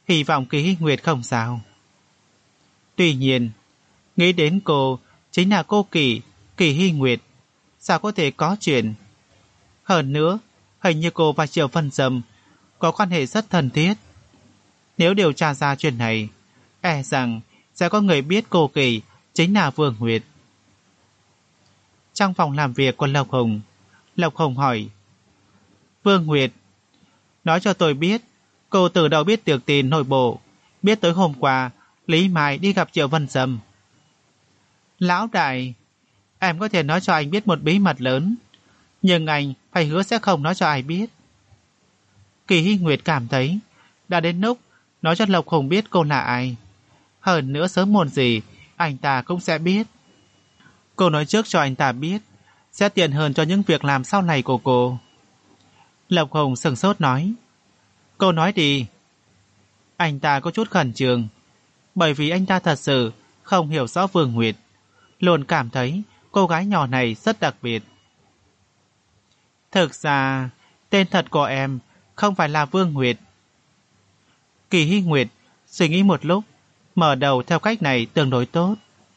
Hy vọng Kỳ Hy Nguyệt không sao. Tuy nhiên, nghĩ đến cô chính là cô Kỳ, Kỳ Hy Nguyệt, sao có thể có chuyện. Hơn nữa, hình như cô và Triệu Vân Dâm có quan hệ rất thân thiết. Nếu điều tra ra chuyện này, e rằng sẽ có người biết cô Kỳ chính là Vương Nguyệt. Trong phòng làm việc của Lộc Hùng, Lộc Hùng hỏi: Vương Nguyệt, nói cho tôi biết, cô từ đâu biết được tin nội bộ, biết tối hôm qua Lý Mai đi gặp Triệu Vân Dâm. Lão đại, em có thể nói cho anh biết một bí mật lớn, nhưng anh phải hứa sẽ không nói cho ai biết. Kỳ Hy Nguyệt cảm thấy đã đến lúc nói cho Lộc Hùng biết cô là ai. Hơn nữa sớm muộn gì anh ta cũng sẽ biết. Cô nói trước cho anh ta biết sẽ tiện hơn cho những việc làm sau này của cô. Lộc Hùng sừng sốt nói: Cô nói đi. Anh ta có chút khẩn trương, bởi vì anh ta thật sự không hiểu rõ Vương Nguyệt, luôn cảm thấy cô gái nhỏ này rất đặc biệt. Thực ra, tên thật của em không phải là Vương Nguyệt. Kỳ Hy Nguyệt suy nghĩ một lúc, mở đầu theo cách này tương đối tốt.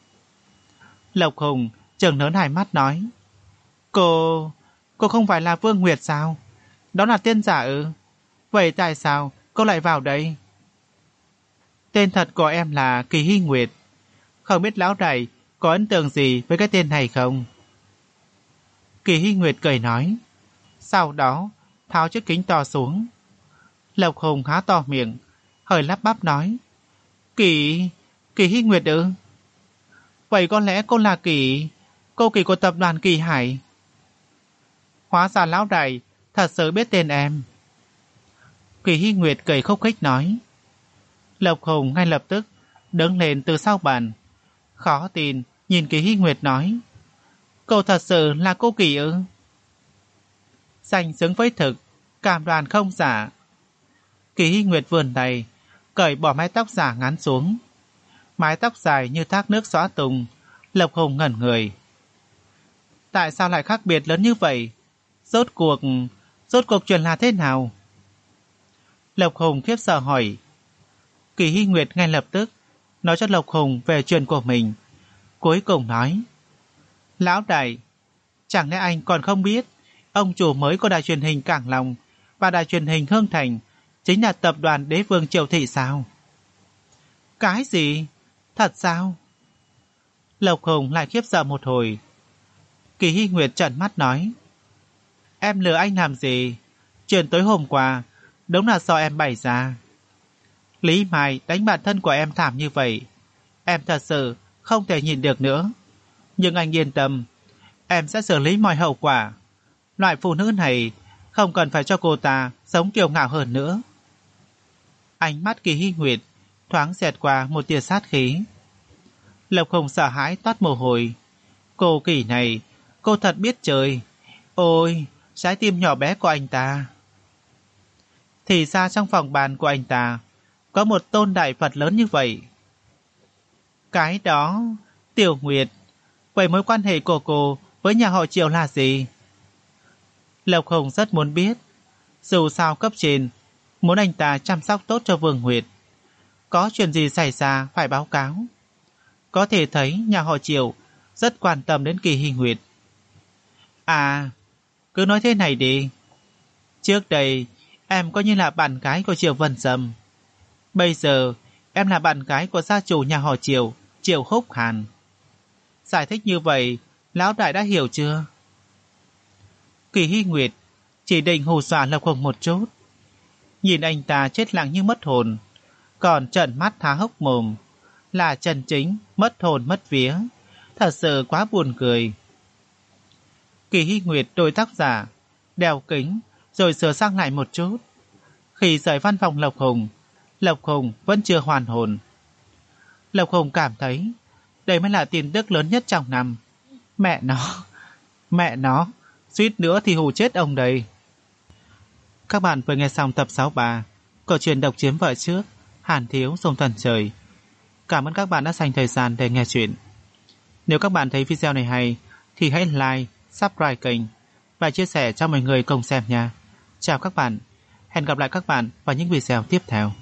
Lộc Hùng trừng lớn hai mắt nói: Cô... cô không phải là Vương Nguyệt sao? Đó là tên giả ư? Vậy tại sao cô lại vào đây? Tên thật của em là Kỳ Hy Nguyệt. Không biết lão đại có ấn tượng gì với cái tên này không? Kỳ Hy Nguyệt cười nói, sau đó tháo chiếc kính to xuống. Lộc Hùng há to miệng, hơi lắp bắp nói: Kỳ... Kỳ Hy Nguyệt ư? Vậy có lẽ cô là Kỳ... cô Kỳ của tập đoàn Kỳ Hải. Hóa ra lão đại thật sự biết tên em. Kỳ Hy Nguyệt cười khúc khích nói. Lộc Hùng ngay lập tức đứng lên từ sau bàn, khó tin nhìn Kỳ Hy Nguyệt nói: Cô thật sự là cô Kỳ ư? Danh xứng với thực, cảm đoàn không giả. Kỳ Hy Nguyệt vươn tay cởi bỏ mái tóc giả ngắn xuống, mái tóc dài như thác nước xõa tung. Lộc Hùng ngẩn người. Tại sao lại khác biệt lớn như vậy? Rốt cuộc Rốt cuộc chuyện là thế nào? Lộc Hùng khiếp sợ hỏi. Kỳ Hy Nguyệt ngay lập tức nói cho Lộc Hùng về chuyện của mình, cuối cùng nói: Lão đại, chẳng lẽ anh còn không biết ông chủ mới của đài truyền hình Cảng Long và đài truyền hình Hương Thành chính là tập đoàn Đế Vương Triệu Thị sao? Cái gì? Thật sao? Lộc Hùng lại khiếp sợ một hồi. Kỳ Hy Nguyệt trợn mắt nói: Em lừa anh làm gì? Chuyện tối hôm qua đúng là do em bày ra. Lý Mai đánh bản thân của em thảm như vậy, em thật sự không thể nhìn được nữa. Nhưng anh yên tâm, em sẽ xử lý mọi hậu quả. Loại phụ nữ này không cần phải cho cô ta sống kiêu ngạo hơn nữa. Ánh mắt Kỳ Hy Nguyệt thoáng xẹt qua một tia sát khí. Lộc Hùng sợ hãi toát mồ hôi. Cô Kỳ này, cô thật biết chơi. Ôi, trái tim nhỏ bé của anh ta. Thì ra trong phòng bàn của anh ta có một tôn đại Phật lớn như vậy. Cái đó, Tiểu Nguyệt, vậy mối quan hệ của cô với nhà họ Triệu là gì? Lộc Hùng rất muốn biết. Dù sao cấp trên muốn anh ta chăm sóc tốt cho Vương Nguyệt, có chuyện gì xảy ra phải báo cáo. Có thể thấy nhà họ Triệu rất quan tâm đến Kỳ Hy Nguyệt. À, cứ nói thế này đi. Trước đây em coi như là bạn gái của Triệu Vân Dâm. Bây giờ em là bạn gái của gia chủ nhà họ Triệu, Triệu Húc Hàn. Giải thích như vậy, lão đại đã hiểu chưa? Kỳ Hy Nguyệt chỉ định hù dọa Lộc Hùng một chút. Nhìn anh ta chết lặng như mất hồn, còn trợn mắt há hốc mồm, là chân chính mất hồn mất vía. Thật sự quá buồn cười. Kỳ Hy Nguyệt đôi tóc giả, đeo kính, rồi sửa sang lại một chút. Khi rời văn phòng Lộc Hùng, Lộc Hùng vẫn chưa hoàn hồn. Lộc Hùng cảm thấy đây mới là tin tức lớn nhất trong năm. Mẹ nó, mẹ nó, suýt nữa thì hù chết ông đây. Các bạn vừa nghe xong tập sáu mươi ba câu chuyện độc chiếm vợ trước, Hàn Thiếu Sông Thần Trời. Cảm ơn các bạn đã dành thời gian để nghe chuyện. Nếu các bạn thấy video này hay thì hãy like, subscribe kênh và chia sẻ cho mọi người cùng xem nha. Chào các bạn. Hẹn gặp lại các bạn vào những video tiếp theo.